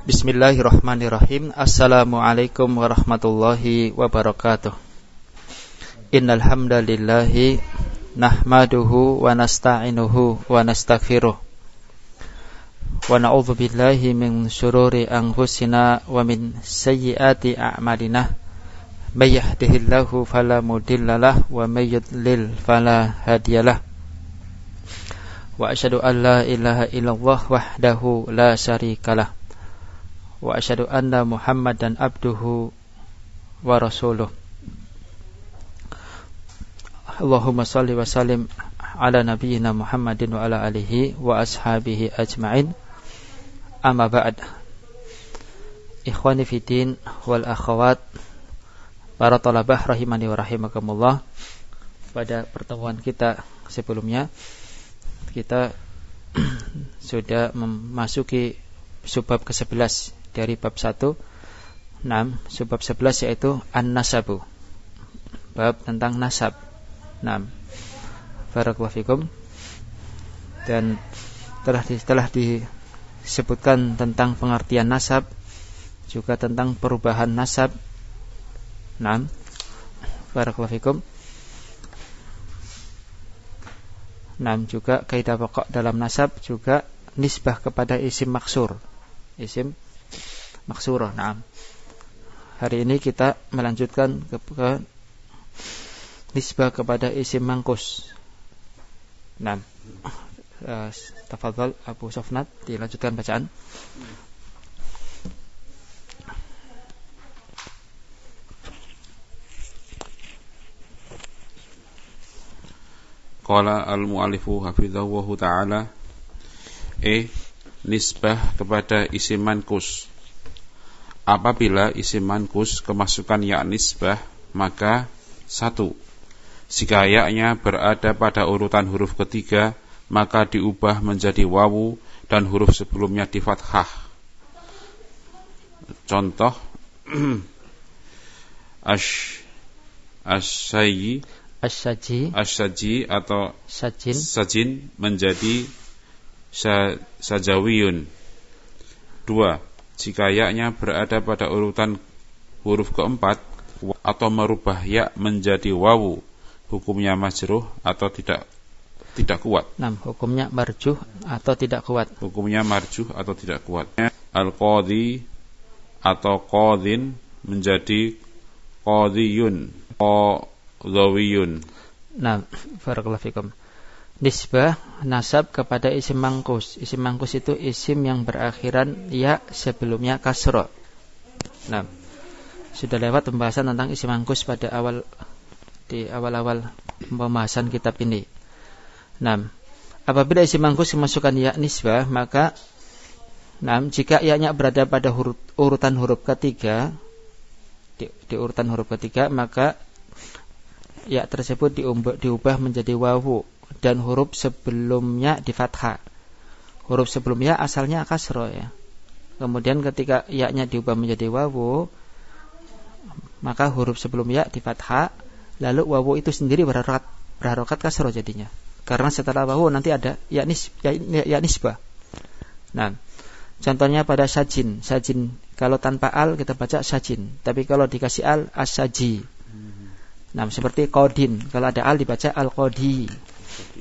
Bismillahirrahmanirrahim. Assalamualaikum warahmatullahi wabarakatuh. Innal hamdalillahi nahmaduhu wa nasta'inuhu wa nastaghfiruh. Wa na'udzu billahi min syururi anfusina wa min sayyiati a'malina. May yahdihillahu fala mudhillalah wa may yudlil fala hadiyalah. Wa asyhadu an la ilaha illallah wahdahu la syarikalah. Wa asyhadu anna Muhammadan abduhu wa rasuluh. Allahumma salli wa sallim ala nabiyyina Muhammadin wa ala alihi wa ashabihi ajma'in. Amma ba'd. Ikhwani fiddin wal akhawat, para talabah rahimani wa rahimakumullah. Pada pertemuan kita sebelumnya kita sudah memasuki subbab ke-11 dari bab 1. Subbab 11 yaitu an-nasabu, bab tentang nasab. Barakallahu fikum. Dan telah disebutkan tentang pengertian nasab, juga tentang perubahan nasab. Barakallahu fikum. Juga kaidah pokok dalam nasab, juga nisbah kepada isim maksur, isim maksurah. Hari ini kita melanjutkan ke nisbah kepada isim mangkus. Tafadhal Abu Sofnat, dilanjutkan bacaan. Qala al-mu'allifu hafidhahu ta'ala, nisbah kepada isim mankus. Apabila isim mankus kemasukan ya nisbah, maka 1. Jika ya-nya berada pada urutan huruf ketiga, maka diubah menjadi wawu dan huruf sebelumnya di fathah. Contoh asyaji atau sajin menjadi sajawiyun. 2. Jika ya-nya berada pada urutan huruf keempat atau merubah ya menjadi wawu, hukumnya majruh atau tidak kuat. Hukumnya marjuh atau tidak kuat. Hukumnya marjuh atau tidak kuat. Al-qadhi atau qadhin menjadi qadhiyun, qadhawiyun. Barakallahu fikum. Nisbah nasab kepada isim mangkus. Isim mangkus itu isim yang berakhiran ya sebelumnya kasra. Sudah lewat pembahasan tentang isim mangkus pada awal-awal pembahasan kitab ini. Apabila isim mangkus memasukkan ya nisbah, maka jika ya-nya berada pada urutan huruf ketiga, di urutan huruf ketiga, maka ya tersebut diubah menjadi wawu dan huruf sebelumnya di fathah. Huruf sebelumnya asalnya kasra ya. Kemudian ketika ya-nya diubah menjadi wawu, maka huruf sebelum ya di fathah, lalu wawu itu sendiri berharokat kasra jadinya. Karena setelah wawu nanti ada ya nisbah. Contohnya pada sajin. Sajin kalau tanpa al kita baca sajin, tapi kalau dikasih al as-saji. Seperti qadin, kalau ada al dibaca al-qadi.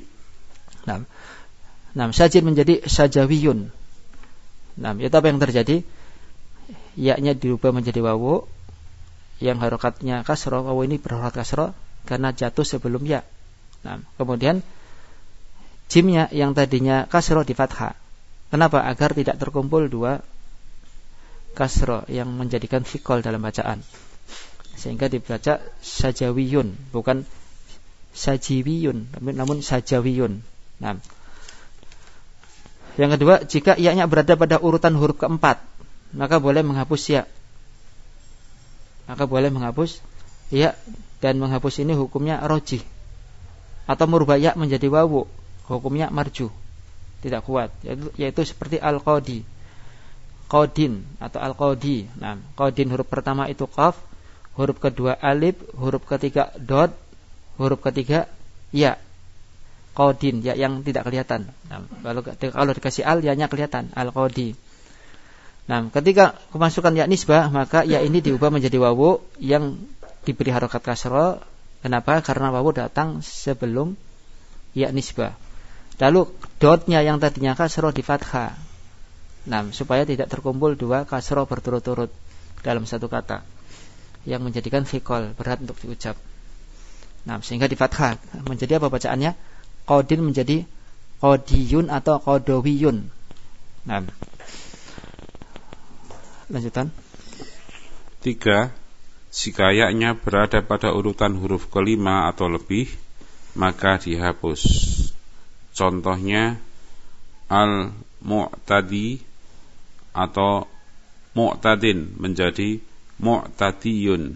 Sajin menjadi sajawiyun. Itu apa yang terjadi? Ya-nya dirubah menjadi wawu yang harokatnya kasra. Wawu ini berharokat kasra karena jatuh sebelum ya. Kemudian jimnya yang tadinya kasra di fathah. Kenapa? Agar tidak terkumpul dua kasra yang menjadikan fikol dalam bacaan, sehingga dibaca sajawiyun, bukan sajiwiyun, namun sajawiyun. Yang kedua, jika ya-nya berada pada urutan huruf keempat, maka boleh menghapus ya. Dan menghapus ini hukumnya rojih. Atau merubah ya menjadi wawu, hukumnya marjuh, tidak kuat. Yaitu seperti al-qadi, qadin atau al-qadi. Qadin huruf pertama itu qaf, huruf kedua alif, huruf ketiga dot, huruf ketiga ya. Qadin, ya yang tidak kelihatan. Kalau dikasih al, ya-nya kelihatan, al-qadi. Nah, ketika kemasukan ya nisbah, maka ya ini diubah menjadi wawu yang diberi harokat kasroh. Kenapa? Karena wawu datang sebelum ya nisbah. Lalu dotnya yang tadinya kasroh di fathah. Nah, supaya tidak terkumpul dua kasroh berturut-turut dalam satu kata, yang menjadikan fiqol, berat untuk diucap. Nah, sehingga di fathah menjadi apa bacaannya? Qadin menjadi qadiyun atau qadawiyun. Nah, lanjutan. 3. Jika ya-nya berada pada urutan huruf kelima atau lebih, maka dihapus. Contohnya al-mu'tadi atau mu'tadin menjadi mu'tadiyun.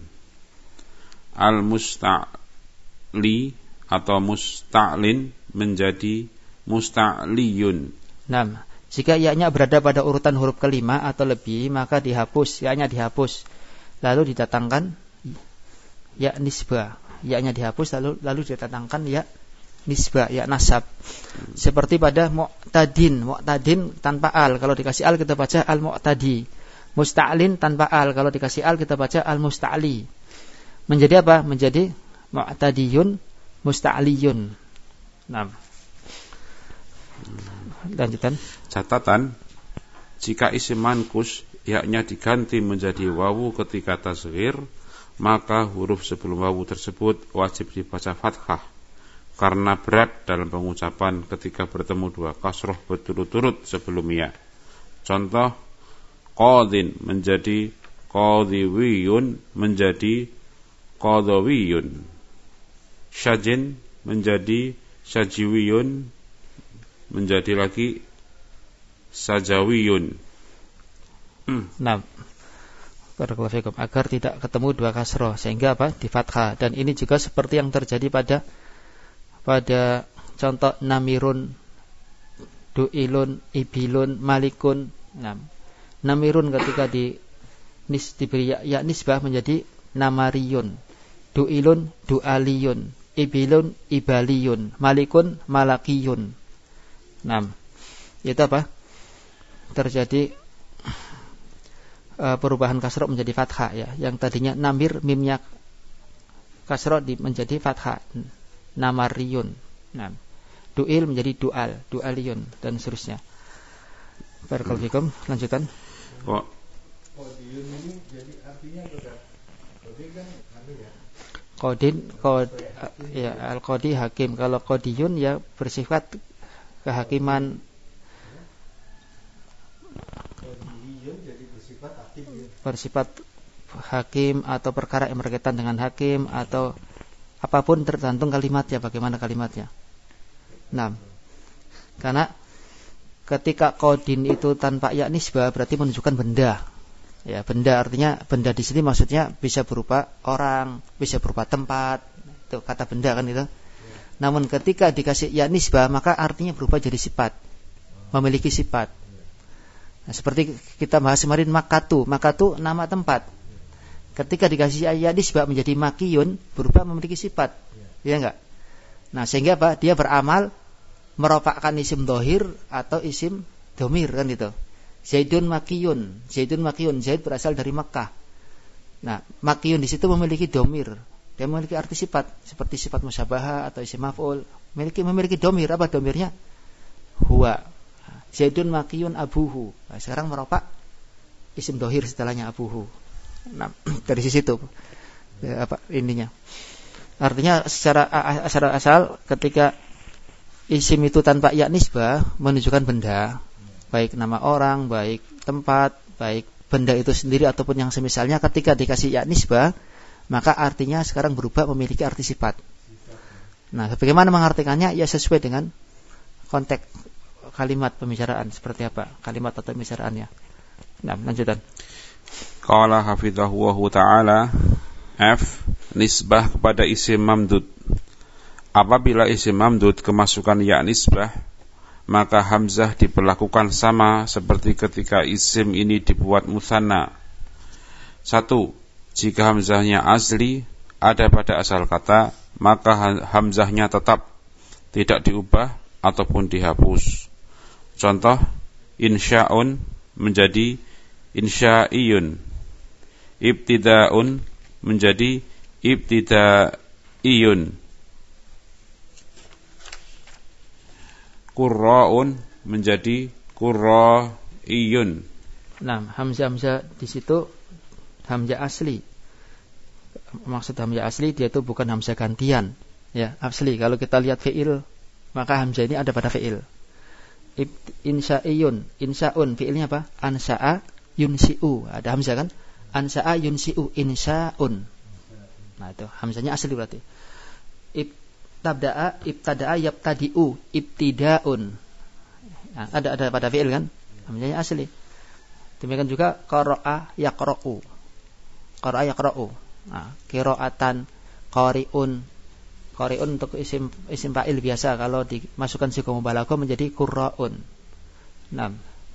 Al-musta'li atau musta'lin menjadi musta'liyun. Nah, jika ya-nya berada pada urutan huruf kelima atau lebih, maka dihapus, ya-nya dihapus, lalu didatangkan ya nisbah. Ya-nya dihapus lalu didatangkan ya nisbah, ya nasab. Seperti pada mu'tadin tanpa al, kalau dikasih al kita baca al-mu'tadi. Musta'lin tanpa al, kalau dikasih al kita baca al-musta'li. Menjadi apa? Menjadi mu'tadiyun, musta'liyun. Nah, lanjutan. Catatan, jika isim mankus ya-nya diganti menjadi wawu ketika tasghir, maka huruf sebelum wawu tersebut wajib dibaca fathah karena berat dalam pengucapan ketika bertemu dua kasroh berturut-turut sebelum ya. Contoh, qadin menjadi qadiwiyun menjadi qadawiyun. Syajin menjadi syajiwiyun menjadi lagi sajawiyun. Nah, barakallahu agar tidak ketemu dua kasroh sehingga apa? Di fathah. Dan ini juga seperti yang terjadi pada contoh namirun, duilun, ibilun, malikun. Nah, namirun ketika diberi ya nisbah menjadi namariyun, duilun, dualiyun, ibilun, ibaliyun, malikun, malakiyun. Nah, itu apa? Terjadi perubahan kasroh menjadi fathah ya. Yang tadinya namir, mimnya kasroh menjadi fathah, namariyun. Nah, duil menjadi dual, dualiyun dan seterusnya. Barakallahu fikum. Lanjutan. Kok qadiyun ini jadi artinya berat. Qadi kan ya. Qadin, ya al-qadi hakim. Kalau qadiyun ya bersifat kehakiman. Qadiyun jadi bersifat hakim ya. Bersifat hakim atau perkara yang berkaitan dengan hakim atau apapun tergantung kalimatnya, bagaimana kalimatnya. Nah, karena ketika qadin itu tanpa ya nisbah berarti menunjukkan benda. Ya, benda artinya benda di sini maksudnya bisa berupa orang, bisa berupa tempat. Itu kata benda kan itu. Namun ketika dikasih ya nisbah maka artinya berubah jadi sifat, memiliki sifat. Nah, seperti kita bahas kemarin makatu nama tempat. Ketika dikasih ya nisbah menjadi makiyun berubah memiliki sifat, ya enggak? Nah, sehingga apa? Dia beramal merofakkan isim dohir atau isim domir kan itu. Zaidun makiyun, Zaid berasal dari Makkah. Nah, makiyun di situ memiliki domir. Dia memiliki arti sifat seperti sifat musyabahah atau isim maf'ul. Memiliki domir. Apa domirnya? Huwa. Zaidun makiyun abuhu. Nah, sekarang merofak isim dohir setelahnya abuhu. Nah, dari sisi itu ya, apa ininya? Artinya secara asal ketika isim itu tanpa ya nisbah menunjukkan benda, baik nama orang, baik tempat, baik benda itu sendiri ataupun yang semisalnya. Ketika dikasih ya nisbah maka artinya sekarang berubah memiliki arti sifat. Nah, bagaimana mengartikannya? Ya sesuai dengan konteks kalimat pembicaraan seperti apa kalimat atau pembicaraannya. Nah, lanjutan. Qala hafidhahu ta'ala, F. Nisbah kepada isim mamdud. Apabila isim mamdud kemasukan ya nisbah, maka hamzah diperlakukan sama seperti ketika isim ini dibuat musanna. 1. Jika hamzahnya asli ada pada asal kata, maka hamzahnya tetap, tidak diubah ataupun dihapus. Contoh, insya'un menjadi insya'iyun. Ibtida'un menjadi ibtida'iyun. Qurra'un menjadi qurra'iyun. Nah, hamzah di situ hamzah asli. Maksud hamzah asli dia itu bukan hamzah gantian. Ya, asli. Kalau kita lihat fi'il, maka hamzah ini ada pada fi'il. Insya'iyun, insya'un, fi'ilnya apa? Ansya'a yunsi'u. Ada hamzah kan? Ansya'a yunsi'u, insya'un. Nah, itu hamzahnya asli berarti. Ibtada'a yabtadi'u, ibtida'un. Nah, ada pada fi'il kan? Hamzahnya asli. Demikian juga qara'a yaqra'u. Qara'a yaqra'u. Nah, qira'atan, qari'un. Qari'un untuk isim fa'il biasa, kalau dimasukkan sighah mubalaghah menjadi qurra'un. Nah.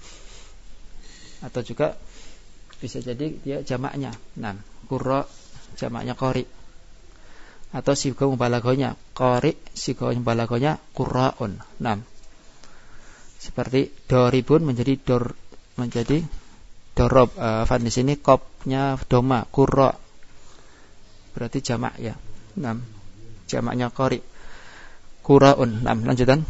Atau juga bisa jadi dia jamaknya. Nah, qurra jamaknya qari. Atau sighah mubalaghahnya qari, sighah mubalaghahnya qurra'un. Nah. Seperti doribun menjadi dorob. Di sini qafnya doma, qurra. Berarti jamak ya. 6. Jamaknya qari. Qura'un. 6. Lanjutan.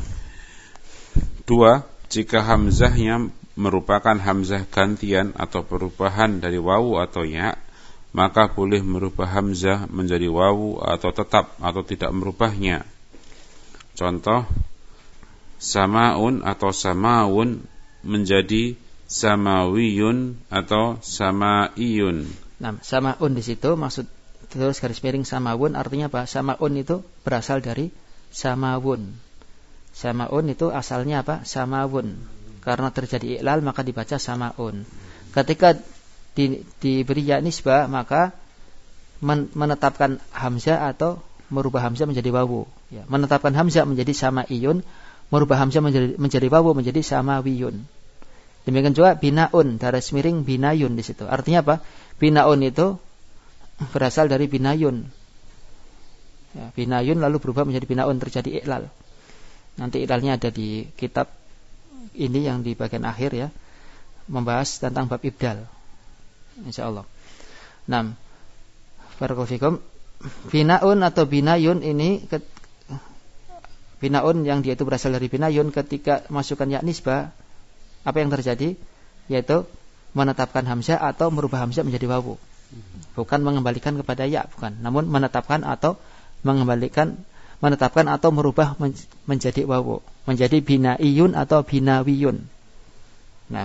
2. Jika hamzahnya merupakan hamzah gantian atau perubahan dari wawu atau ya, maka boleh merubah hamzah menjadi wawu atau tetap atau tidak merubahnya. Contoh, samaun atau samawun menjadi samawiyun atau samaiyun. Nah, samaun di situ maksud terus garis miring samawun artinya apa? Samaun itu berasal dari samawun. Samaun itu asalnya apa? Samawun. Karena terjadi iklal maka dibaca samaun. Ketika diberi ya nisbah maka menetapkan hamzah atau merubah hamzah menjadi wawu. Ya, menetapkan hamzah menjadi samaiyun, merubah hamzah menjadi wawu menjadi samawiyun. Demikian juga binaun, garis miring binayun di situ. Artinya apa? Binaun itu berasal dari binayun. Ya, binayun lalu berubah menjadi binaun, terjadi iklal. Nanti iklalnya ada di kitab ini yang di bagian akhir ya, membahas tentang bab ibdal. Insyaallah. 6. Barakallahu fikum. Binaun atau binayun ini binaun yang dia itu berasal dari binayun, ketika masukkan ya nisbah apa yang terjadi? Yaitu menetapkan hamzah atau merubah hamzah menjadi wawu. Bukan mengembalikan kepada ya, bukan. Namun menetapkan atau menetapkan atau merubah menjadi wawu, menjadi binaiyun atau binawiyun. Nah.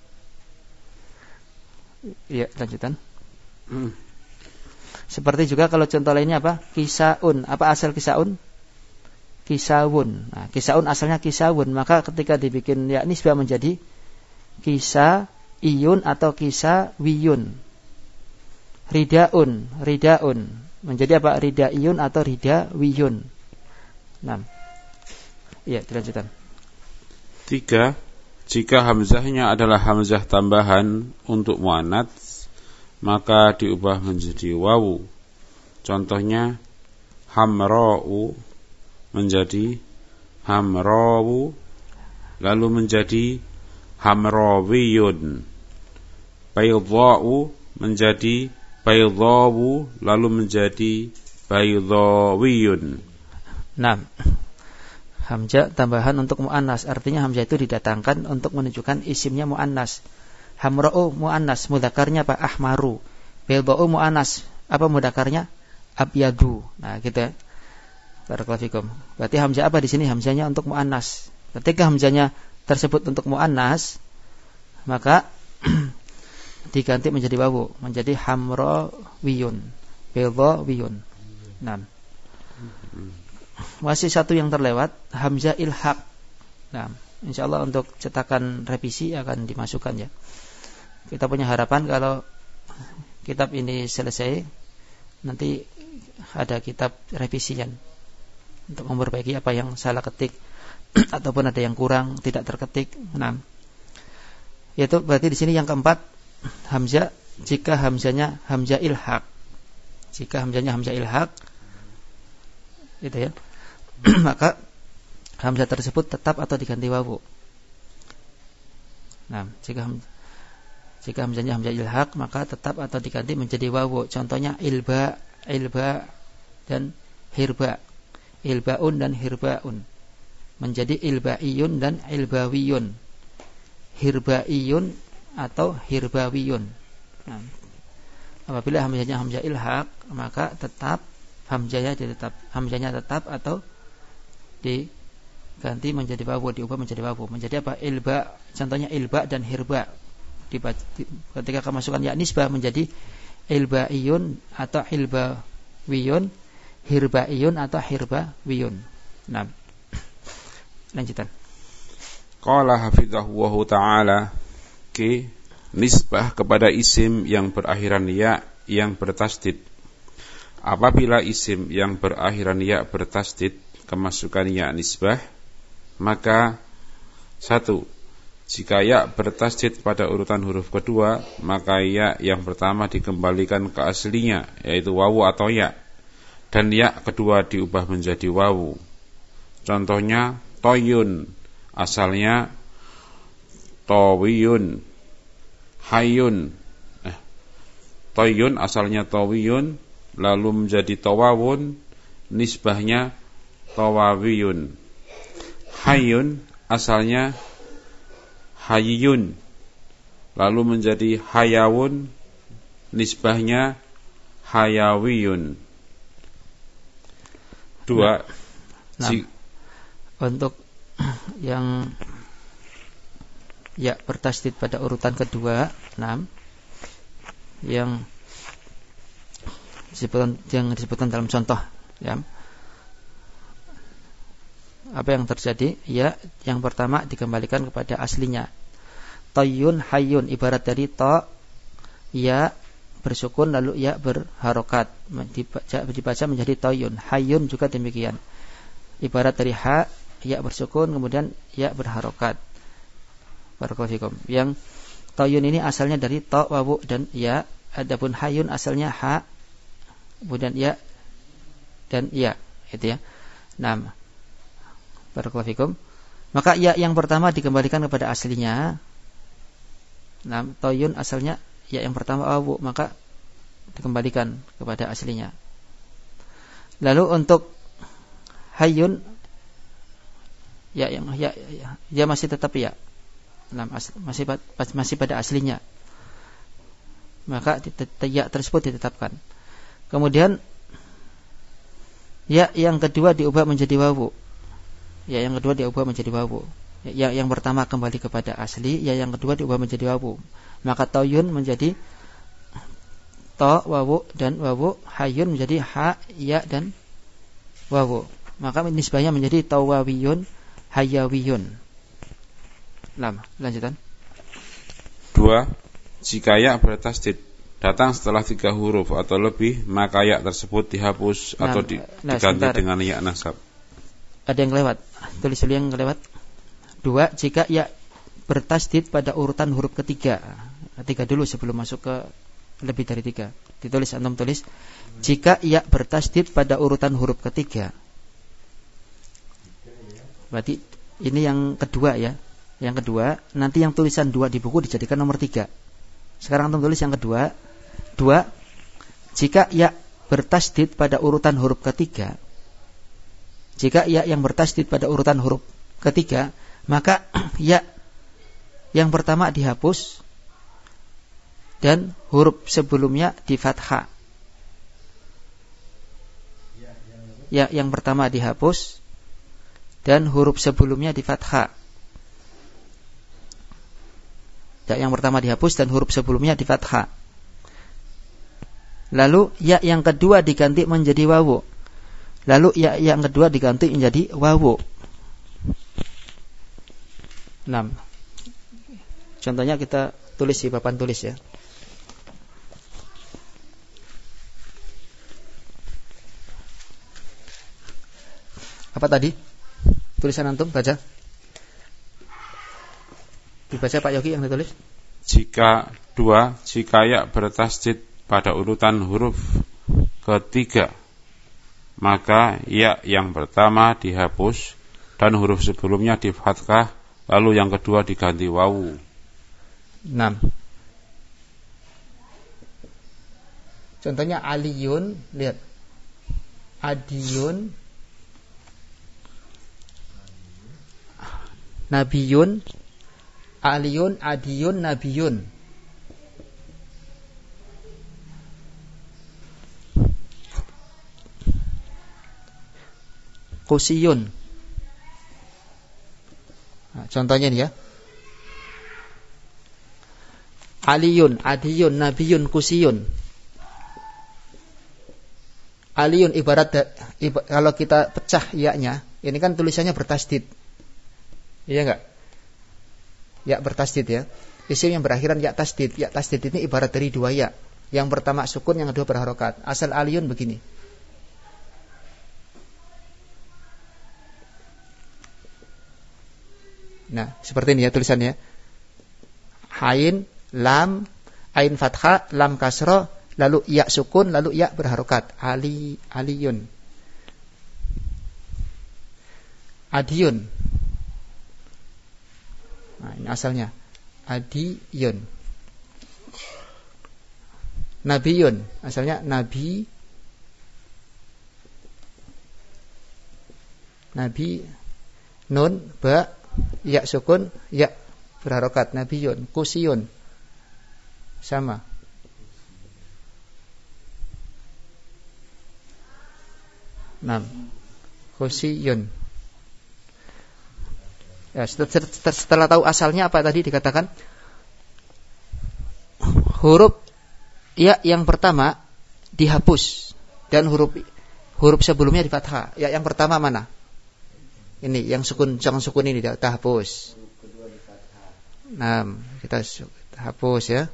Ya, lanjutan. Seperti juga kalau contoh lainnya apa? Kisaun. Apa asal kisaun? Kisawun. Nah, kisaun asalnya kisawun, maka ketika dibikin ya nisbah menjadi kisaiyun atau kisawiyun. Ridaun menjadi apa? Ridaiyun atau ridawiyun. 6. Iya, dilanjutkan. 3. Jika hamzahnya adalah hamzah tambahan untuk muannats, maka diubah menjadi wawu. Contohnya hamra'u menjadi hamrawu, lalu menjadi hamrawiyun. Baydha'u menjadi baydhawu, lalu menjadi baydhawiyun. Nah, hamzah tambahan untuk muannas, artinya hamzah itu didatangkan untuk menunjukkan isimnya muannas. Hamra'u muannas, mudzakarnya apa? Ahmaru. Baydha'u muannas, apa mudzakarnya? Abyadu. Nah, gitu ya. Barakallahu fikum. Berarti hamzah apa di sini? Hamzahnya untuk muannas. Ketika hamzahnya tersebut untuk muannas, maka diganti menjadi wawu, menjadi hamrawiyun, baydhawiyun. Nah. Masih satu yang terlewat, hamzah ilhaq. Nah, insyaallah untuk cetakan revisi akan dimasukkan ya. Kita punya harapan kalau kitab ini selesai, nanti ada kitab revisian untuk memperbaiki apa yang salah ketik ataupun ada yang kurang tidak terketik. Nah, yaitu berarti di sini yang keempat, hamzah jika hamzahnya hamzah ilhaq. Jika hamzahnya hamzah ilhaq, gitu ya. Maka hamzah tersebut tetap atau diganti wawu. Nah, Jika hamzahnya hamzah ilhaq maka tetap atau diganti menjadi wawu. Contohnya ilba dan hirba. Ilbaun dan hirbaun menjadi ilbaiyun dan ilbawiyun. Hirbaiyun atau hirbawiyun. Nah, apabila hamzahnya hamzah ilhaq maka tetap hamzahnya tetap atau diganti menjadi wawu, diubah menjadi wawu. Menjadi apa? Ilba. Contohnya ilba dan hirba. Ketika kemasukan ya nisbah menjadi ilbaiyun atau ilbawiyun, hirbaiyun atau hirbawiyun. Nah, lanjutan. Qala hafidhahu ta'ala nisbah kepada isim yang berakhiran ya yang bertasdid. Apabila isim yang berakhiran ya bertasdid kemasukan ya nisbah, maka 1. Jika ya bertasdid pada urutan huruf kedua, maka ya yang pertama dikembalikan ke aslinya, yaitu wawu atau ya, dan ya kedua diubah menjadi wawu. Contohnya toyun, asalnya tawiyun. Hayun, toyun asalnya tawiyun, lalu menjadi tawawun, nisbahnya tawawiyun. Hayun asalnya hayiyun, lalu menjadi hayawun, nisbahnya hayawiyun. 2. Untuk yang ya bertasdid pada urutan kedua, 6, yang disebutkan dalam contoh, ya. Apa yang terjadi? Ya, yang pertama dikembalikan kepada aslinya. Toyun hayun, ibarat dari to, ya bersukun lalu ya berharokat, dibaca menjadi toyun. Hayun juga demikian, ibarat dari ha, ya bersukun kemudian ya berharokat. Barakallahu. Yang toyun ini asalnya dari to, wawu dan ya. Adapun hayun asalnya ha, kemudian ya dan ya, itu ya. 6. Barakallahu. Maka ya yang pertama dikembalikan kepada aslinya. 6. Toyun asalnya ya yang pertama wawu, maka dikembalikan kepada aslinya. Lalu untuk hayun ya masih tetap ya. Masih pada aslinya, maka ya tersebut ditetapkan. Kemudian ya yang kedua diubah menjadi wawu. Ya yang kedua diubah menjadi wawu. Ya yang pertama kembali kepada asli, ya yang kedua diubah menjadi wawu. Maka toyun menjadi to, wawu dan wawu. Hayun menjadi ha, ya dan wawu. Maka nisbahnya menjadi tawawiyun, hayawiyun. Lanjutan. 2. Jika ya bertasdid datang setelah 3 huruf atau lebih, maka ya tersebut dihapus atau diganti sebentar. Dengan ya nasab. Ada yang kelewat. Tulis dulu yang kelewat. 2. Jika ya bertasdid pada urutan huruf ketiga. Ketiga dulu sebelum masuk ke lebih dari 3. Ditulis, antum tulis. Jika ya bertasdid pada urutan huruf ketiga. Berarti ini yang kedua ya. Yang kedua, nanti yang tulisan 2 di buku dijadikan nomor 3. Sekarang antum tulis yang kedua. 2. Jika ya bertasdid pada urutan huruf ketiga. Jika ya yang bertasdid pada urutan huruf ketiga, maka ya yang pertama dihapus dan huruf sebelumnya di fathah. Ya yang pertama dihapus dan huruf sebelumnya di fathah. Ya yang pertama dihapus dan huruf sebelumnya di fathah. Lalu ya yang kedua diganti menjadi wawu. Lalu ya yang kedua diganti menjadi wawu. 6. Contohnya kita tulis di papan tulis ya. Apa tadi? Tulisan antum baca. Dibaca Pak Yogi yang ditulis. Jika ya bertasdid pada urutan huruf ketiga, maka ya yang pertama dihapus dan huruf sebelumnya di fathah, lalu yang kedua diganti wawu. 6. Contohnya aliyun, lihat. Adiyun, nabiyun, aliyun, adiyun, nabiyun. Kusiyun. Nah, contohnya nih ya. Aliyun, adiyun, nabiyun, kusiyun. Aliyun kalau kita pecah ya-nya, ini kan tulisannya bertasdid. Iya enggak? Ya bertasdid ya. Isim yang berakhiran ya tasdid. Ya tasdid ini ibarat dari dua ya. Yang pertama sukun, yang kedua berharokat. Asal aliyun begini. Nah, seperti ini ya tulisannya. Ain, lam, ain fathah, lam kasroh, lalu ya sukun, lalu ya berharokat. Aliyun. Adiyun. Nah, ini asalnya. Adiyun. Nabiyun. Asalnya nabi. Nabi. Nun, ba, ya sukun, ya berharokat. Nabiyun. Kusiyun. Sama. Kusiyun. Ya, setelah tahu asalnya apa tadi dikatakan, huruf ya yang pertama dihapus dan huruf sebelumnya di fathah. Ya yang pertama mana? Ini yang sukun, jangan sukun ini kita hapus. Nah, kita hapus ya.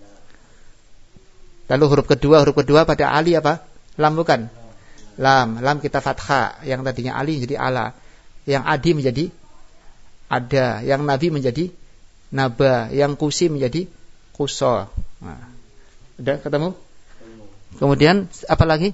Lalu huruf kedua pada ali apa? Lam bukan? Lam kita fathah. Yang tadinya ali jadi ala. Yang adi menjadi ada, yang nabi menjadi naba, yang kusi menjadi kuso. Nah, udah ketemu? Kemudian apa lagi?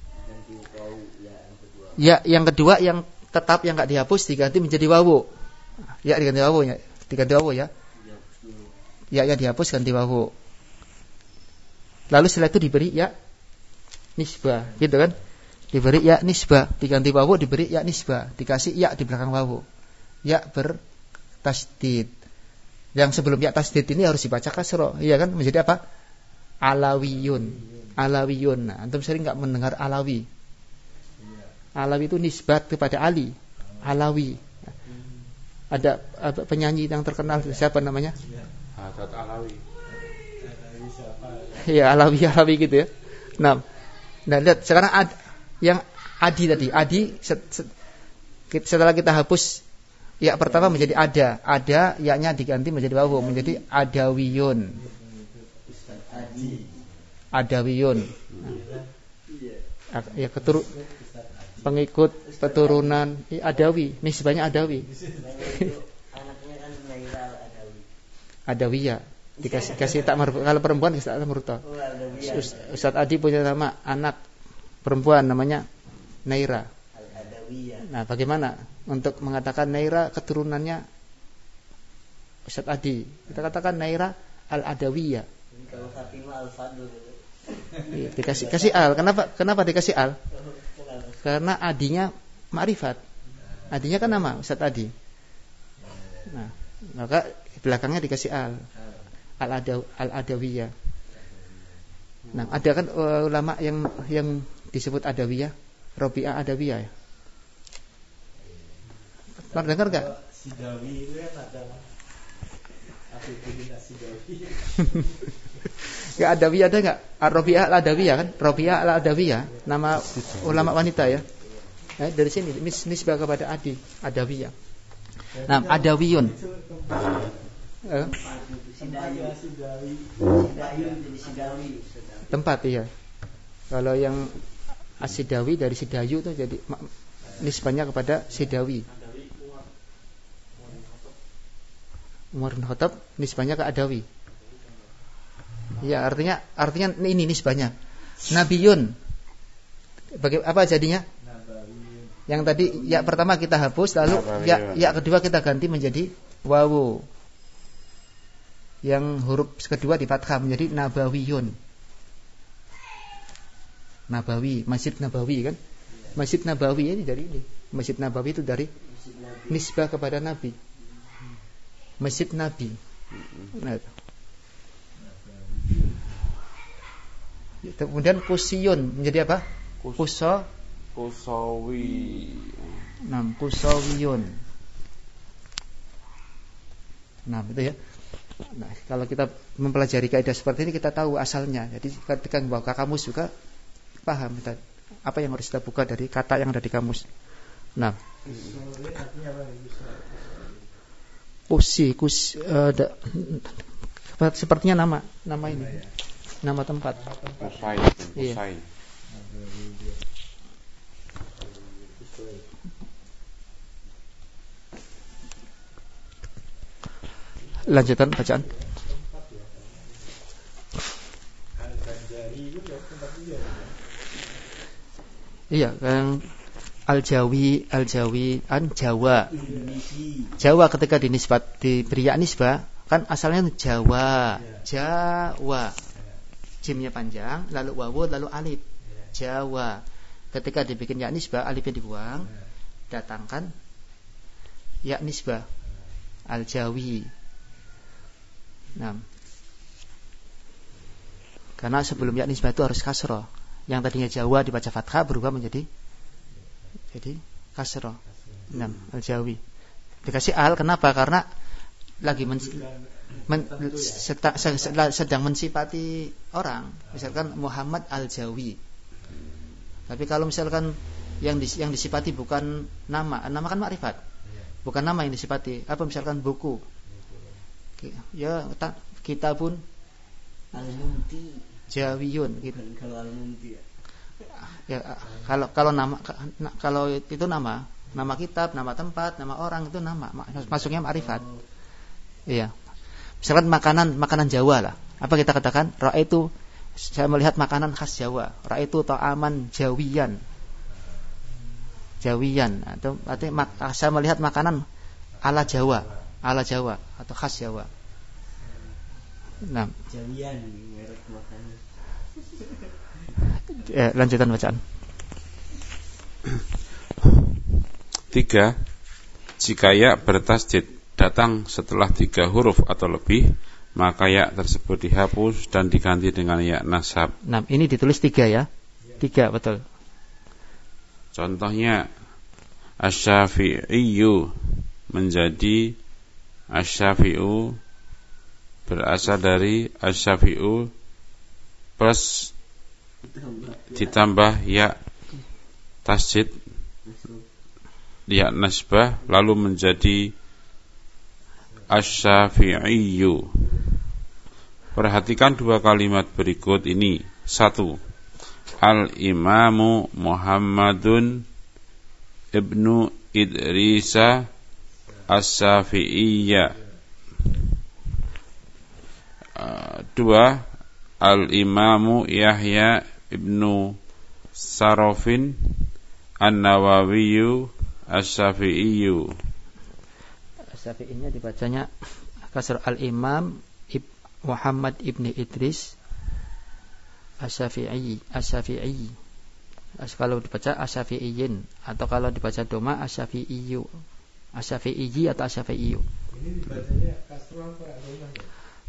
Ya, yang kedua yang tetap yang enggak dihapus diganti menjadi wawu. Ya diganti wawu ya. Diganti wawu ya. Ya dihapus ganti wawu. Lalu setelah itu diberi ya nisbah, gitu kan? Diberi ya nisbah, diganti wawu diberi ya nisbah, dikasih ya di belakang wawu. Ya bertasdid. Yang sebelum ya tasdid ini harus dibaca kasroh, iya kan? Menjadi apa? Alawiyun. Nah, antum sering enggak mendengar alawi? Alawi itu nisbat kepada Ali. Alawi. Ada penyanyi yang terkenal, siapa namanya? Haddad Alawi. Ya, alawi gitu ya. Nah, lihat sekarang yang adi tadi. Adi setelah kita hapus ya pertama menjadi ada ya-nya diganti menjadi wawu menjadi adawiyun. Adawiyun. Ya pengikut keturunan adawi, nisbahnya adawi. Anaknya kan Naira Adawi. Adawiyah. Dikasih tak marfu. Kalau perempuan dikasih tak marfu. Ustaz Adi punya nama anak perempuan namanya Naira. Nah, bagaimana untuk mengatakan Naira keturunannya Ustaz Adi? Kita katakan Naira Al-Adawiyah. Kalau Fatimah Al-Fadl. Iya, dikasih al. Kenapa dikasih al? Karena adinya ma'rifat. Adinya kan nama Ustaz Adi. Nah, maka belakangnya dikasih al. Al-Adawiyah. Nah, ada kan ulama yang disebut Adawiyah, Rabi'ah Adawiyah ya. Pernah dengar enggak? Sidawi itu kan ada Afifuddin Sidawi. Enggak Adawiyah ada enggak? Rabi'ah Al-Adawiyah kan? Rabi'ah Al-Adawiyah, nama ulama wanita ya. Dari sini nisbah kepada Adi, Adawiyah. Nah, Adawiyun. Tempat ya. Kalau yang Asidawi dari Sidayu itu jadi nisbahnya kepada Sidawi. Umar bin Khattab nisbahnya ke Adawi. Ya, artinya ini nisbahnya. Nabiyun. Apa jadinya? Yang tadi ya pertama kita hapus, lalu ya kedua kita ganti menjadi wawu. Yang huruf kedua di fathah menjadi nabawiyun. Nabawi, Masjid Nabawi kan? Masjid Nabawi ini dari ini. Masjid Nabawi itu dari nisbah kepada Nabi. Masjid Nabi. Nah, kemudian Kusiyun menjadi apa? Kusawi. Kusawiyun. Nah, itu ya. Nah, kalau kita mempelajari kaidah seperti ini kita tahu asalnya. Jadi ketika membawa kamus juga paham kita apa yang harus kita buka dari kata yang ada di kamus. Nah, sepertinya nama ini. Nama tempat. Kusai. Iya. Lanjutan bacaan. Iya, yang Al-Jawi Jawa. Jawa ketika diberi ya nisbah kan asalnya Jawa. Jawa. Jimnya panjang, lalu wawu, lalu alif. Jawa. Ketika dibikin ya nisbah, alifnya dibuang, datangkan ya nisbah. Al-Jawi. Nah, karena sebelum ya nisbah itu harus kasroh. Yang tadinya Jawa dibaca fathah berubah menjadi kasroh. Nah, Al-Jawi. Dikasih al, kenapa? Karena lagi sedang mensifati orang. Misalkan Muhammad Al-Jawi. Tapi kalau misalkan yang disifati bukan nama kan makrifat. Bukan nama yang disifati. Apa misalkan buku? Ya, kitabun Al-Mumti. Jawiyun gitu. Kalau Al-Mumti ya, kalau nama kalau itu nama kitab, nama tempat, nama orang itu nama, masuknya makrifat. Iya. Misalkan makanan Jawa lah. Apa kita katakan? Ra'aitu, saya melihat makanan khas Jawa. Ra'aitu ta'aman Jawiyan. Atau artinya saya melihat makanan ala Jawa atau khas Jawa. Nah, Jawiyan merek makanan. Lanjutan bacaan. 3. Jika ya bertasdid datang setelah 3 huruf atau lebih, maka ya tersebut dihapus dan diganti dengan ya nasab. Nah, ini ditulis 3 ya. 3 betul. Contohnya Asy-Syafi'iyyu menjadi Asy-Syafi'u, berasal dari Asy-Syafi'u plus ditambah ya tasdid ya nasbah lalu menjadi Asy-Syafi'iyyu. Perhatikan 2 kalimat berikut ini. 1. Al-Imamu Muhammadun ibnu Idrisa Asy-Syafi'iyya. 2. Al-Imamu Yahya ibnu Sarofin An-Nawawiyyu Asy-Syafi'iyyu. Syafi'inya dibacanya kasr Al-Imam Muhammad ibni Idris Asy-Syafi'i. Kalau dibaca Asy-Syafi'iyyin atau kalau dibaca doma Asy-Syafi'iyyu. Asy-Syafi'iyyi atau Asy-Syafi'iyyu. Ini dibacanya kasroh apa doma ya?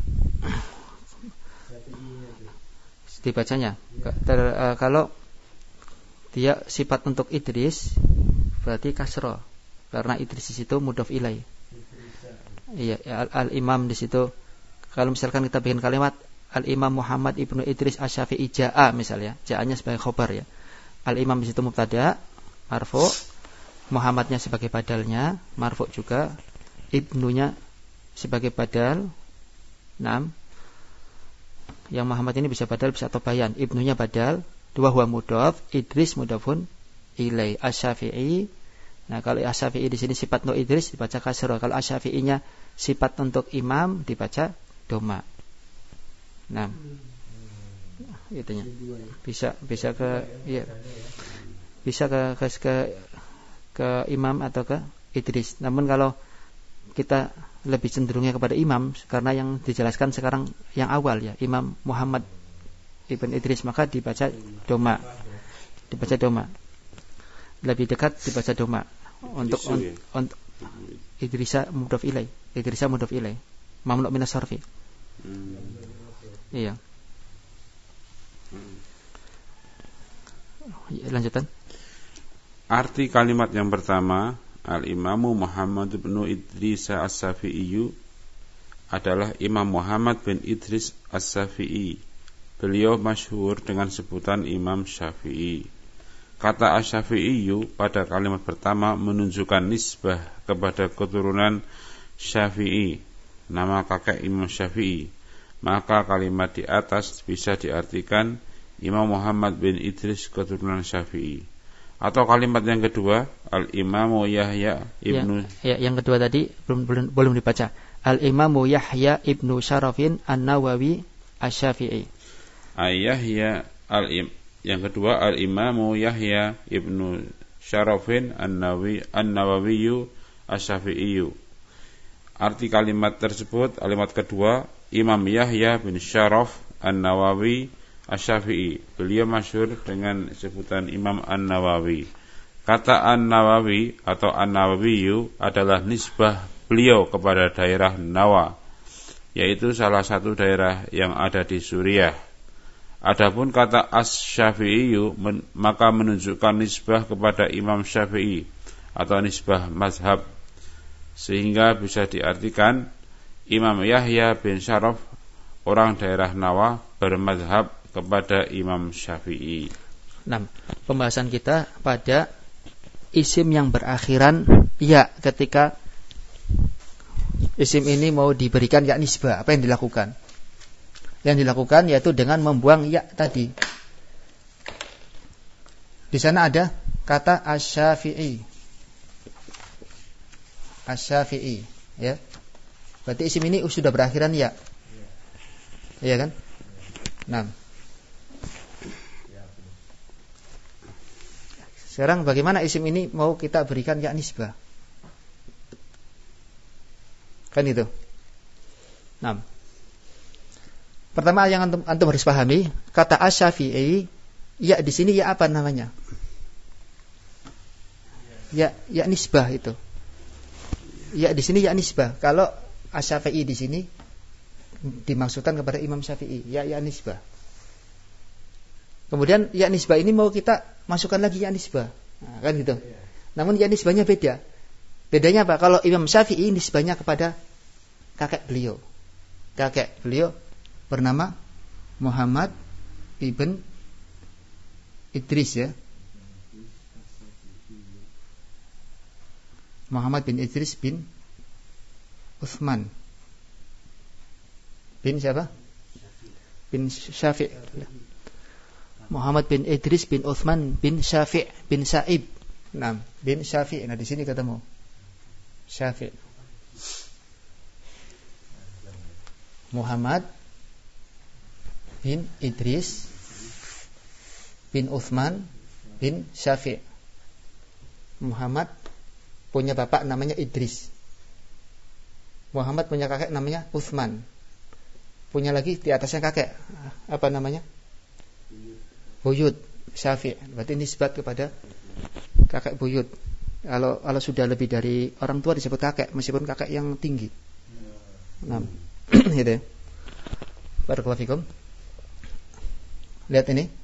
Dibacanya kalau dia sifat untuk Idris berarti kasroh karena Idris di situ mudhof ilaih. Iya, al-imam di situ. Kalau misalkan kita bikin kalimat al-imam Muhammad ibnu Idris Asy-Syafi'i ja'a misalnya, ja'anya sebagai khobar ya. Al-imam di situ mubtada marfu, Muhammadnya sebagai badalnya marfu juga, ibnunya sebagai badal. 6. Yang Muhammad ini bisa badal bisa atau bayan. Ibnunya badal, 2 huwa mudhof, Idris mudhofun ilaih. Asy-Syafi'i. Nah, kalau Asy-Syafi'i di sini sifat untuk Idris dibaca kasroh. Kalau Asy-Syafi'inya sifat untuk imam dibaca doma. Nah, itunya. Bisa ke ya. Bisa ke imam atau ke Idris. Namun kalau kita lebih cenderungnya kepada imam karena yang dijelaskan sekarang yang awal ya, Imam Muhammad ibn Idris, maka dibaca doma. dibaca doma. Lebih dekat dibaca doma. Untuk Idrisa mudhaf ilaih. Idrisa mudhaf ilaih. Mamnu' minas sarfi. Iya. Lanjutan. Arti kalimat yang pertama, Al-Imamu Muhammad bin Idris As-Syafi'i adalah Imam Muhammad bin Idris As-Syafi'i. Beliau masyhur dengan sebutan Imam Syafi'i. Kata Asy-Syafi'i pada kalimat pertama menunjukkan nisbah kepada keturunan Syafi'i, nama kakek Imam Syafi'i. Maka kalimat di atas bisa diartikan Imam Muhammad bin Idris keturunan Syafi'i. Atau kalimat yang kedua, Al-Imamu Yahya ibnu yang kedua tadi belum dibaca. Al-Imamu Yahya ibnu Syarafin An-Nawawi Asy-Syafi'i. Yang kedua, Al-Imamu Yahya ibnu Syarafin An-Nawawi Asy-Syafi'i. Arti kalimat tersebut, kalimat kedua, Imam Yahya bin Syaraf An-Nawawi Asy-Syafi'i. Beliau masyhur dengan sebutan Imam An-Nawawi. Kata An-Nawawi atau An-Nawawi adalah nisbah beliau kepada daerah Nawa, yaitu salah satu daerah yang ada di Suriah. Adapun kata Asy-Syafi'i maka menunjukkan nisbah kepada Imam Syafi'i atau nisbah mazhab, sehingga bisa diartikan Imam Yahya bin Syaraf orang daerah Nawa bermazhab kepada Imam Syafi'i. Nah, pembahasan kita pada isim yang berakhiran ya, ketika isim ini mau diberikan ya nisbah, apa yang dilakukan? Yang dilakukan yaitu dengan membuang ya tadi. Di sana ada kata Asy-Syafi'i. Asy-Syafi'i, ya. Berarti isim ini sudah berakhiran ya. Iya kan? Nah. Sekarang bagaimana isim ini mau kita berikan ya nisbah? Kan itu. Nah. Pertama yang antum harus pahami, kata Asy-Syafi'i, ya di sini ya apa namanya? Ya nisbah itu. Ya di sini ya nisbah. Kalau Asy-Syafi'i di sini dimaksudkan kepada Imam Syafi'i, ya nisbah. Kemudian ya nisbah ini mau kita masukkan lagi ya nisbah. Nah, kan gitu. Namun ya nisbahnya beda. Bedanya apa? Kalau Imam Syafi'i nisbahnya kepada kakek beliau. Kakek beliau bernama Muhammad ibn Idris, ya. Muhammad bin Idris bin Utsman bin siapa? Bin Syafi'. Muhammad bin Idris bin Utsman bin Syafi' bin Sa'ib. Nah, bin Syafi'. Nah, di sini ketemu Syafi'. Muhammad bin Idris bin Utsman bin Syafi'. Muhammad punya bapak namanya Idris. Muhammad punya kakek namanya Utsman. Punya lagi di atasnya kakek, apa namanya? Buyut Syafi'. Berarti nisbat kepada kakek buyut. Kalau sudah lebih dari orang tua disebut kakek, meskipun kakek yang tinggi. Nah, gitu ya. Barakallahu fikum. Lihat ini.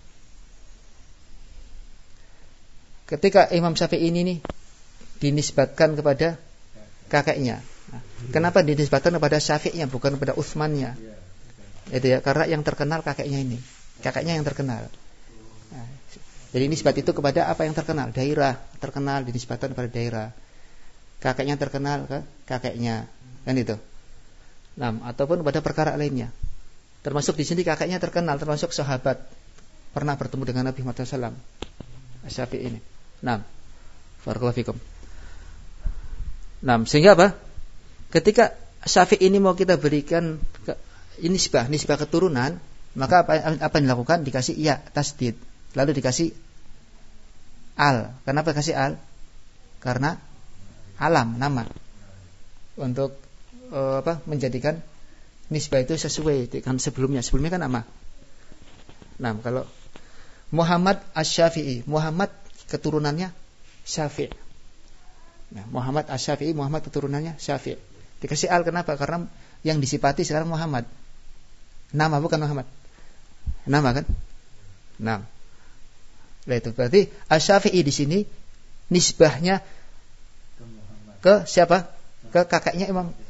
Ketika Imam Syafi'i ini nih dinisbatkan kepada kakeknya. Nah, kenapa dinisbatkan kepada Syafi'nya bukan kepada Utsmannya? Itu ya, karena yang terkenal kakeknya ini. Kakeknya yang terkenal. Nah, jadi nisbat itu kepada apa yang terkenal, daerah terkenal dinisbatkan kepada daerah. Kakeknya terkenal ke kakeknya, kan itu. Nah, ataupun pada perkara lainnya. Termasuk di sini kakeknya terkenal, termasuk sahabat pernah bertemu dengan Nabi Muhammad SAW. Syafi'i ini. Nah, barakallahu fikum. Nah, sehingga apa? Ketika Syafi'i ini mau kita berikan nisbah keturunan, maka apa yang dilakukan? Dikasih ya tasdid, lalu dikasih al. Kenapa kasih al? Karena alam, nama, untuk menjadikan nisbah itu sesuai dengan sebelumnya. Sebelumnya kan nama. Nah, Muhammad Asy-Syafi'i. Muhammad keturunannya Syafi'. Nah, Muhammad Asy-Syafi'i, Muhammad keturunannya Syafi'. Dikasih al kenapa? Karena yang disifati sekarang Muhammad. Nama bukan Muhammad. Nama kan? Nah. Itu berarti Asy-Syafi'i di sini nisbahnya ke siapa? Ke kakaknya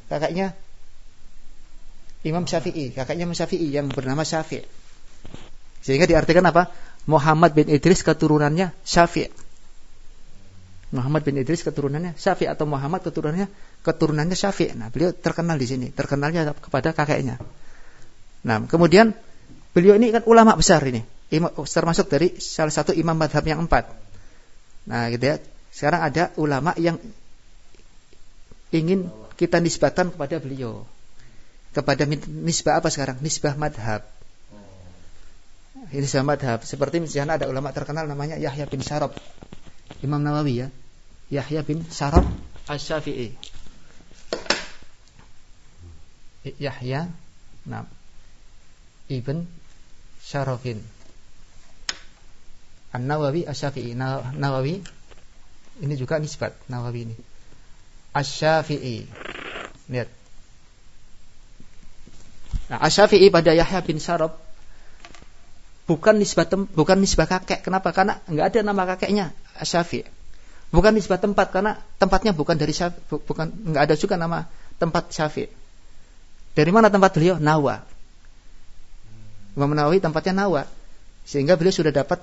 Imam Syafi'i, kakaknya Imam Syafi'i yang bernama Syafi'. Sehingga diartikan apa? Muhammad bin Idris keturunannya Syafi'. Muhammad bin Idris keturunannya Syafi' atau Muhammad keturunannya Syafi'. Nah, beliau terkenal di sini, terkenalnya kepada kakeknya. Nah, kemudian beliau ini kan ulama besar ini, termasuk dari salah satu imam mazhab yang 4. Nah, gitu ya. Sekarang ada ulama yang ingin kita nisbahkan kepada beliau. Kepada nisbah apa sekarang? Nisbah madhab. Ini nisbah madhab. Seperti misalnya ada ulama terkenal namanya Yahya bin Syarab, Imam Nawawi ya. Yahya bin Syarab Asy-Syafi'i. Yahya Ibn Syarafin An-Nawawi Asy-Syafi'i. Nawawi ini juga nisbat Nawawi ini. Asy-Syafi'i. Lihat. Nah, Asy-Syafi'i pada Yahya bin Syarab bukan nisbah kakek. Kenapa? Karena enggak ada nama kakeknya Asy-Syafi'i. Bukan nisbah tempat karena tempatnya bukan dari Syafi'i, enggak ada juga nama tempat Syafi'i. Dari mana tempat beliau? Nawa. Imam Nawawi tempatnya Nawa. Sehingga beliau sudah dapat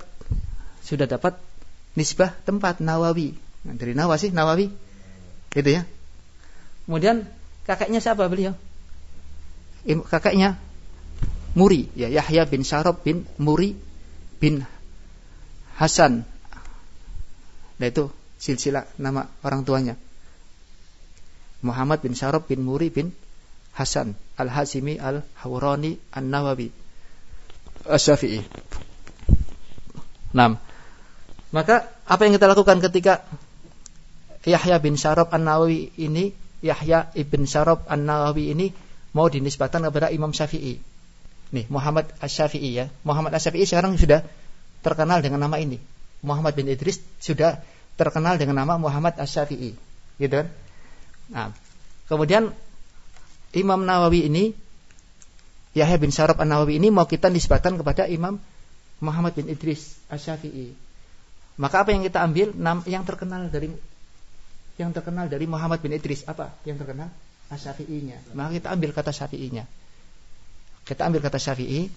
nisbah tempat Nawawi. Nah, dari Nawa sih Nawawi. Gitu ya. Kemudian kakeknya siapa beliau? Kakeknya Muri, ya, Yahya bin Syarab bin Muri bin Hasan. Nah, itu silsilah nama orang tuanya. Muhammad bin Syarab bin Muri bin Hasan Al-Hasimi Al-Hawrani An-Nawawi Asy-Syafi'i. Nah, maka apa yang kita lakukan ketika Yahya bin Syarab An-Nawawi ini, Yahya ibn Syarab An-Nawawi ini mau dinisbahkan kepada Imam Syafi'i. Nih, Muhammad Asy-Syafi'i ya. Muhammad Asy-Syafi'i sekarang sudah terkenal dengan nama ini. Muhammad bin Idris sudah terkenal dengan nama Muhammad Asy-Syafi'i. Gitu kan? Nah, kemudian Imam Nawawi ini, Yahya bin Syarab An-Nawawi ini mau kita nisbahkan kepada Imam Muhammad bin Idris Asy-Syafi'i. Maka apa yang kita ambil? Yang terkenal dari Muhammad bin Idris apa? Yang terkenal Asy-Syafi'inya. Maka kita ambil kata Syafi'inya. Kita ambil kata Syafi'i.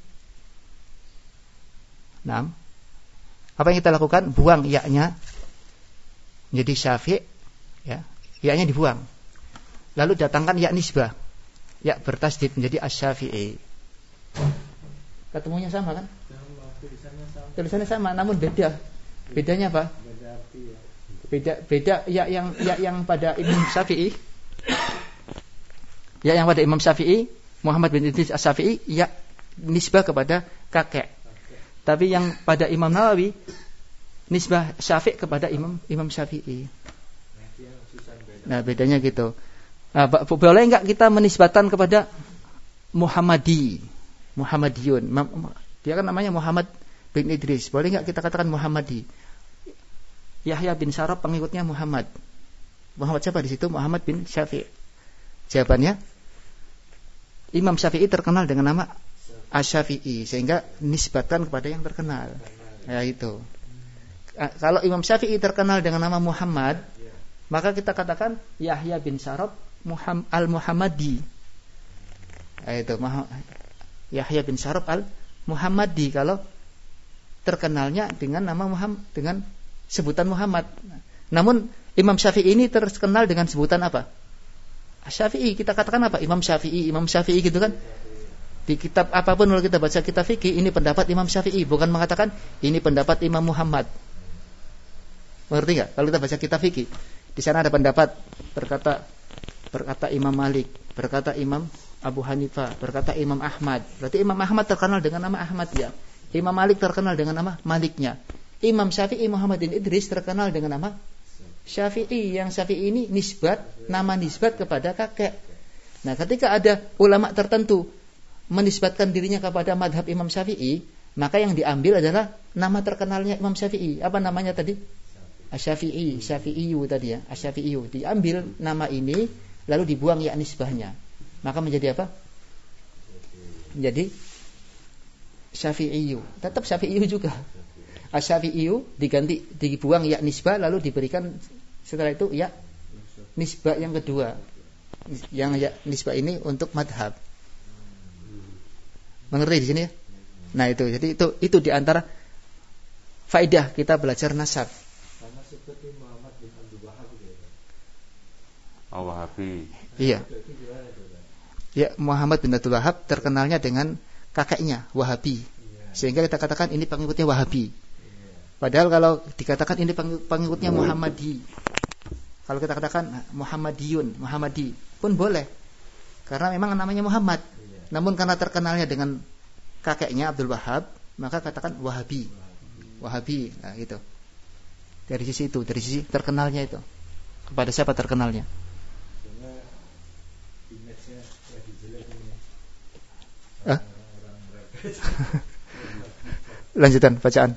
Nah, apa yang kita lakukan? Buang ya-nya menjadi Syafi', ya. Ya-nya dibuang. Lalu datangkan ya nisbah. Ya bertasdid menjadi Asy-Syafi'i. Ketemunya sama kan? Tulisannya sama, namun beda. Bedanya apa? Beda ya yang pada Imam Syafi'i. Ya yang pada Imam Syafi'i, Muhammad bin Idris Asy-Syafi'i, ya nisbah kepada kakek. Tapi yang pada Imam Nawawi, nisbah Syafi' kepada Imam Syafi'i. Nah, bedanya gitu. Nah, boleh enggak kita menisbahkan kepada Muhammadiyun? Dia kan namanya Muhammad bin Idris. Boleh enggak kita katakan Muhammadi? Yahya bin Syarab pengikutnya Muhammad. Muhammad siapa di situ? Muhammad bin Syafi'. Jawabannya, Imam Syafi'i terkenal dengan nama Asy-Syafi'i, sehingga nisbatan kepada yang terkenal. Ya itu. Kalau Imam Syafi'i terkenal dengan nama Muhammad, maka kita katakan Yahya bin Syarab Al-Muhammadi. Ya itu, Yahya bin Syarab Al-Muhammadi kalau terkenalnya dengan nama Muhammad, dengan sebutan Muhammad. Namun Imam Syafi'i ini terkenal dengan sebutan apa? Syafi'i. Kita katakan apa? Imam Syafi'i gitu kan? Di kitab apapun kalau kita baca kitab fikih, ini pendapat Imam Syafi'i, bukan mengatakan ini pendapat Imam Muhammad. Mengerti enggak? Kalau kita baca kitab fikih, di sana ada pendapat berkata Imam Malik, berkata Imam Abu Hanifah, berkata Imam Ahmad. Berarti Imam Ahmad terkenal dengan nama Ahmad ya. Imam Malik terkenal dengan nama Maliknya. Imam Syafi'i Muhammad bin Idris terkenal dengan nama Syafi'i. Yang Syafi'i ini nama nisbat kepada kakek. Nah, ketika ada ulama tertentu menisbatkan dirinya kepada madhab Imam Syafi'i, Maka yang diambil adalah nama terkenalnya Imam Syafi'i. Apa namanya tadi? Asy-Syafi'i, Syafi'iyu tadi ya, Asy-Syafi'iyu. Diambil nama ini lalu dibuang ya nisbahnya. Maka menjadi apa? Menjadi Syafi'iyu. Tetap Syafi'iyu juga. Asy-Syafi'iyu dibuang ya nisbah lalu diberikan setelah itu ya nisbah yang kedua. Yang ya nisbah ini untuk madhab. Mengerti di sini ya? Nah itu, jadi itu di antara faedah kita belajar nasab. Sama seperti Muhammad bin Abdul Wahab gitu. Wahabi. Iya. Itu gimana itu, Pak? Ya, Muhammad bin Abdul Wahab terkenalnya dengan kakeknya Wahabi. Sehingga kita katakan ini pengikutnya Wahabi. Padahal kalau dikatakan ini pengikutnya Muhammadi, kalau kita katakan Muhammadiyun, Muhammadi pun boleh. Karena memang namanya Muhammad. Namun karena terkenalnya dengan kakeknya Abdul Wahab, maka katakan Wahabi. Wahabi, nah gitu. Dari sisi itu, dari sisi terkenalnya itu. Kepada siapa terkenalnya? Karena image-nya lagi jelek ini. Orang mereka. Lanjutan bacaan.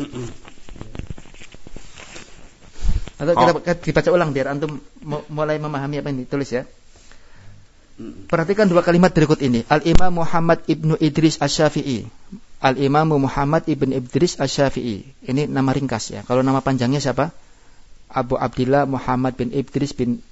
Atau kita dibaca ulang biar antum mulai memahami apa ini tulis ya. Perhatikan dua kalimat berikut ini. Al-Imam Muhammad ibnu Idris Asy-Syafi'i. Al-Imam Muhammad ibnu Idris Asy-Syafi'i. Ini nama ringkas ya. Kalau nama panjangnya siapa? Abu Abdillah Muhammad bin Idris bin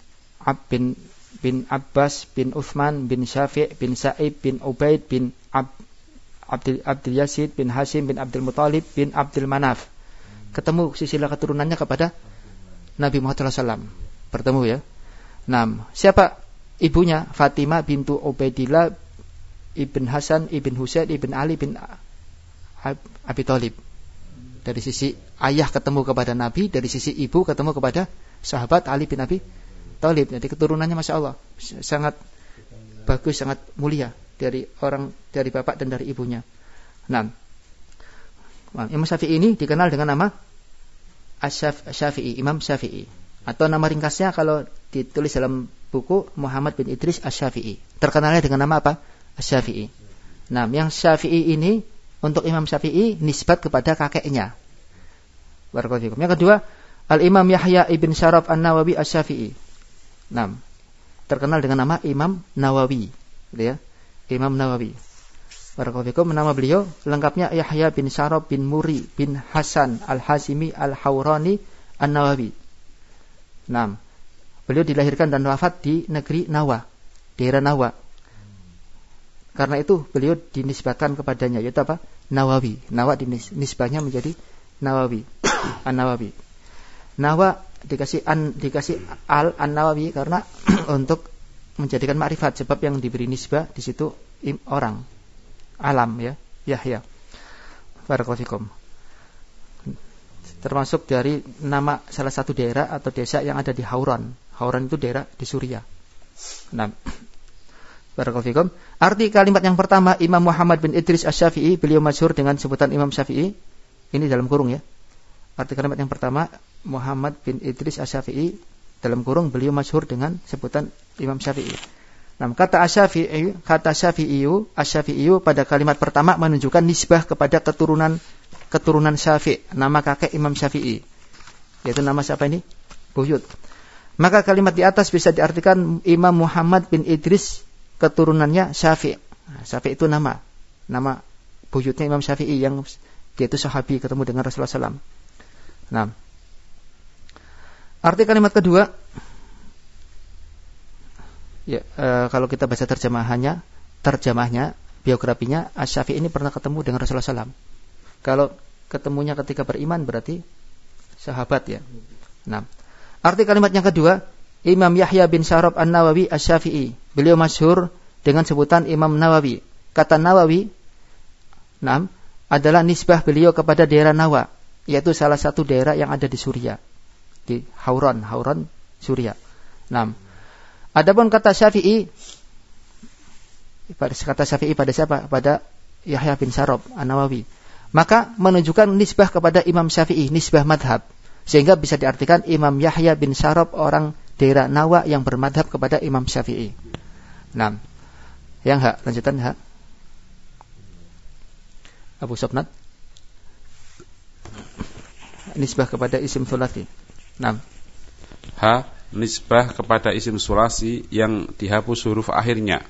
Abbas bin Uthman bin Syafi' bin Sa'ib bin Ubaid bin Abdul Yazid bin Hashim bin Abdul Muttalib bin Abdul Manaf. Ketemu silsilah keturunannya kepada Nabi Muhammad SAW. Bertemu ya. 6. Siapa ibunya? Fatimah bintu Ubaidillah ibn Hasan ibn Husain ibn Ali bin Abi Thalib. Dari sisi ayah ketemu kepada Nabi, dari sisi ibu ketemu kepada sahabat Ali bin Abi Thalib. Jadi keturunannya Masya Allah sangat bagus, sangat mulia dari bapak dan dari ibunya. 6. Imam Syafi'i ini dikenal dengan nama Asy-Syafi'i, Imam Syafi'i. Atau nama ringkasnya kalau ditulis dalam buku Muhammad bin Idris Asy-Syafi'i. Terkenalnya dengan nama apa? Asy-Syafi'i. Nah, yang Syafi'i ini untuk Imam Syafi'i nisbat kepada kakeknya. Barakallahu fikum. Yang kedua, Al-Imam Yahya ibn Syaraf An-Nawawi Asy-Syafi'i. 6. Terkenal dengan nama Imam Nawawi, gitu ya. Imam Nawawi. Barakallahu fikum. Nama beliau lengkapnya Yahya bin Syaraf bin Muri bin Hasan Al-Hazimi Al-Hawrani An-Nawawi. 6. Beliau dilahirkan dan wafat di negeri Nawa, daerah Nawa. Karena itu beliau dinisbahkan kepadanya yaitu apa? Nawawi. Nawa dinisbahnya menjadi Nawawi. An-Nawawi. Nawa dikasih An-Nawawi karena untuk menjadikan makrifat, sebab yang diberi nisbah di situ orang, alam ya, Yahya. Barakallahu fikum. Termasuk dari nama salah satu daerah atau desa yang ada di Hauran. Hauran itu daerah di Suriah. Nah, barakallahu fikum. Arti kalimat yang pertama, Imam Muhammad bin Idris Asy-Syafi'i, beliau masyhur dengan sebutan Imam Syafi'i. Ini dalam kurung ya. Arti kalimat yang pertama, Muhammad bin Idris Asy-Syafi'i, dalam kurung beliau masyhur dengan sebutan Imam Syafi'i. Nah, kata Asy-Syafi'i pada kalimat pertama menunjukkan nisbah kepada keturunan Syafi', nama kakek Imam Syafi'i. Yaitu nama siapa ini? Buyut. Maka kalimat di atas bisa diartikan Imam Muhammad bin Idris keturunannya Syafi'. Syafi' itu nama buyutnya Imam Syafi'i yang dia itu sahabi ketemu dengan Rasulullah SAW. Nah, arti kalimat kedua, ya, kalau kita baca terjemahnya, biografinya, Asy-Syafi'i ini pernah ketemu dengan Rasulullah SAW. Kalau ketemunya ketika beriman berarti sahabat ya. Nah, arti kalimat yang kedua, Imam Yahya bin Syaraf An-Nawawi Asy-Syafi'i. Beliau masyhur dengan sebutan Imam Nawawi. Kata Nawawi, adalah nisbah beliau kepada daerah Nawa, yaitu salah satu daerah yang ada di Suriah, di Hauran, Suriah. Adapun kata Syafi'i pada siapa? Pada Yahya bin Syaraf An-Nawawi. Maka menunjukkan nisbah kepada Imam Syafi'i, nisbah madhab. Sehingga bisa diartikan Imam Yahya bin Syaraf orang daerah Nawa yang bermadhab kepada Imam Syafi'i. Yang lanjutan Abu Sofnat. Nisbah kepada isim sulasi. 6. H. Nisbah kepada isim sulasi yang dihapus huruf akhirnya.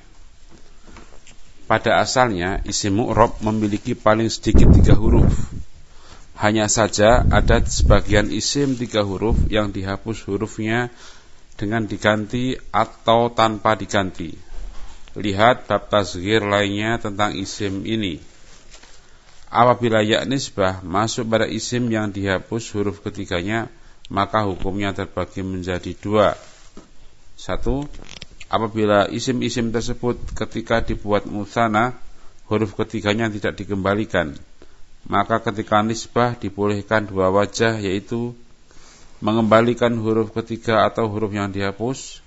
Pada asalnya isim mu'rab memiliki paling sedikit 3 huruf. Hanya saja ada sebagian isim 3 huruf yang dihapus hurufnya dengan diganti atau tanpa diganti. Lihat bab tasghir lainnya tentang isim ini. Apabila ya nisbah masuk pada isim yang dihapus huruf ketiganya, maka hukumnya terbagi menjadi 2. 1. Apabila isim-isim tersebut ketika dibuat musanna, huruf ketiganya tidak dikembalikan, maka ketika nisbah dibolehkan 2 wajah, yaitu mengembalikan huruf ketiga atau huruf yang dihapus,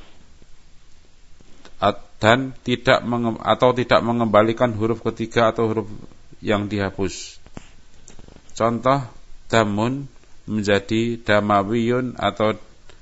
dan tidak mengembalikan huruf ketiga atau huruf yang dihapus. Contoh, damun menjadi damawiyun atau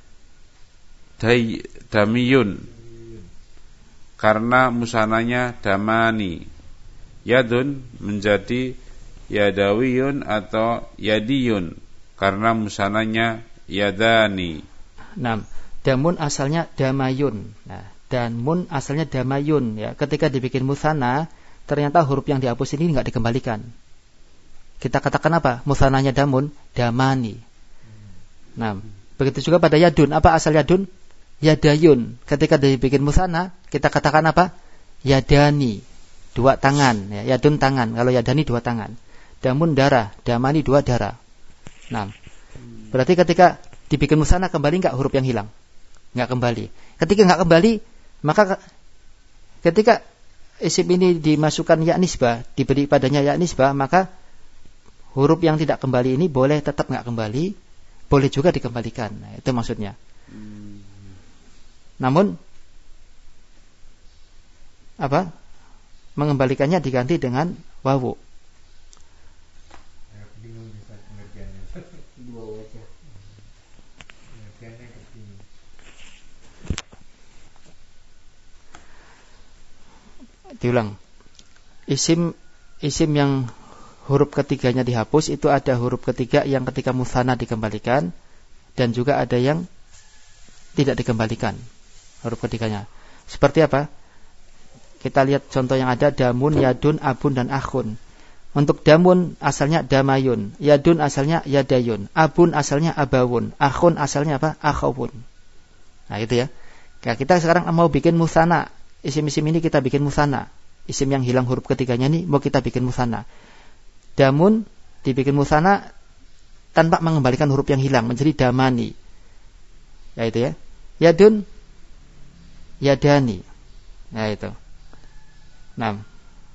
damiyun karena musananya damani. Yadun menjadi yadawiyun atau yadiyun karena musananya yadani. 6. Damun asalnya damayun. Nah, damun asalnya damayun ya. Ketika dibikin musanna, ternyata huruf yang dihapus ini enggak dikembalikan. Kita katakan apa? Musananya damun, damani. Nah, begitu juga pada yadun. Apa asal yadun? Yadayun. Ketika dibikin musanna, kita katakan apa? Yadani, 2 tangan ya. Yadun tangan, kalau yadani 2 tangan. Damun darah, damani 2 darah. Nah, berarti ketika dibikin musanna kembali enggak huruf yang hilang? Enggak kembali. Ketika enggak kembali, maka ketika isim ini dimasukkan ya nisbah, diberi padanya ya nisbah, maka huruf yang tidak kembali ini boleh tetap enggak kembali, boleh juga dikembalikan. Nah, itu maksudnya. Namun apa? Mengembalikannya diganti dengan wawu. Bingung bisa pengertiannya. 2 wajah. Pengertiannya kepingin. Diulang. Isim yang huruf ketiganya dihapus itu ada huruf ketiga yang ketika musanna dikembalikan, dan juga ada yang tidak dikembalikan huruf ketiganya. Seperti apa? Kita lihat contoh yang ada, damun, yadun, abun, dan akhun. Untuk damun asalnya damayun, yadun asalnya yadayun, abun asalnya abawun, akhun asalnya apa? Akhawun. Nah itu ya. Nah, kita sekarang mau bikin musanna. Isim-isim ini kita bikin musanna. Isim yang hilang huruf ketiganya ini mau kita bikin musanna. Damun dibikin musanna tanpa mengembalikan huruf yang hilang menjadi damani. Ya itu ya. Yadun, yadani. Nah itu. 6.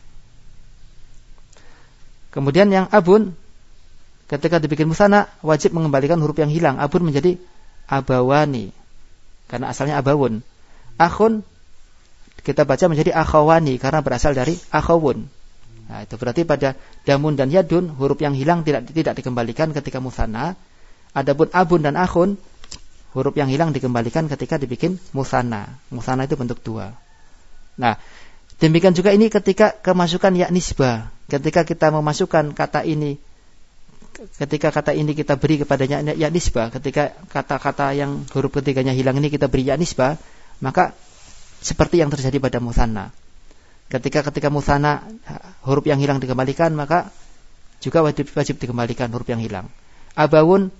Kemudian yang abun, ketika dibikin musanna wajib mengembalikan huruf yang hilang. Abun menjadi abawani, karena asalnya abawun. Akhun kita baca menjadi akhawani karena berasal dari akhawun. Nah itu berarti pada damun dan yadun huruf yang hilang tidak dikembalikan ketika musanna. Adapun abun dan akhun, huruf yang hilang dikembalikan ketika dibikin musanna. Musanna itu bentuk 2. Nah, demikian juga ini ketika kemasukan ya nisbah. Ketika kita memasukkan kata ini, ketika kata ini kita beri kepadanya ya nisbah, ketika kata-kata yang huruf ketiganya hilang ini kita beri ya nisbah, maka seperti yang terjadi pada musanna. Ketika musanna huruf yang hilang dikembalikan, maka juga wajib dikembalikan huruf yang hilang. Abawun,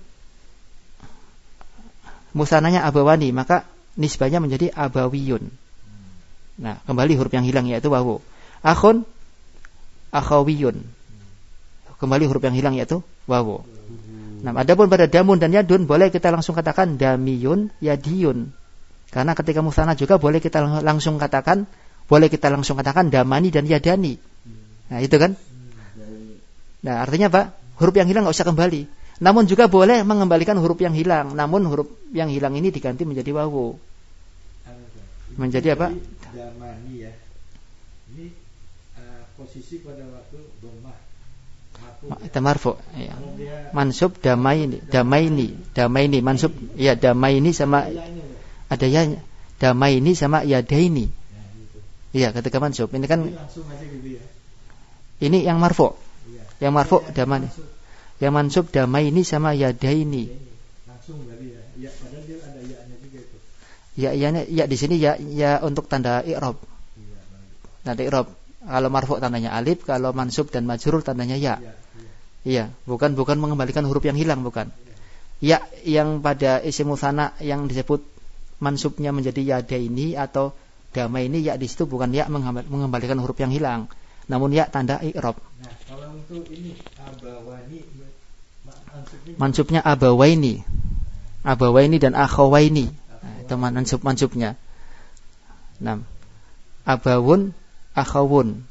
musannanya abawani, maka nisbahnya menjadi abawiyun. Nah, kembali huruf yang hilang yaitu wawu. Akhun, akhawiyun. Kembali huruf yang hilang yaitu wawu. Nah, adapun pada damun dan yadun boleh kita langsung katakan damiyun, yadiyun. Karena ketika musanna juga boleh kita langsung katakan damani dan yadani. Nah, itu kan? Nah, artinya apa? Huruf yang hilang enggak usah kembali. Namun juga boleh mengembalikan huruf yang hilang. Namun huruf yang hilang ini diganti menjadi wawu. Menjadi apa? Damani ya. Ini posisi pada waktu dhammah. Itu marfu. Ya. Mansub damaini mansub ya damaini sama ada ya damaini sama yadaini. Iya, ketika mansub ini kan langsung aja gitu ya. Ini yang marfu. Yang marfu damani. Yang mansub damaini sama yadaini. Langsung tadi ya. Ya, padahal dia ada ya-nya juga itu. Ya di sini ya untuk tanda i'rab. Tanda i'rab. Kalau marfu tandanya alif, kalau mansub dan majrur tandanya ya. Iya, bukan mengembalikan huruf yang hilang, bukan. Ya yang pada isim musanna yang disebut mansubnya menjadi yadaini atau damaini, ya di situ bukan ya mengembalikan huruf yang hilang, namun ya tanda i'rab. Nah, kalau untuk ini abawani mansubnya abawaini dan akhawaini. Nah, itu mansubnya. Nah, abawun, akhawun.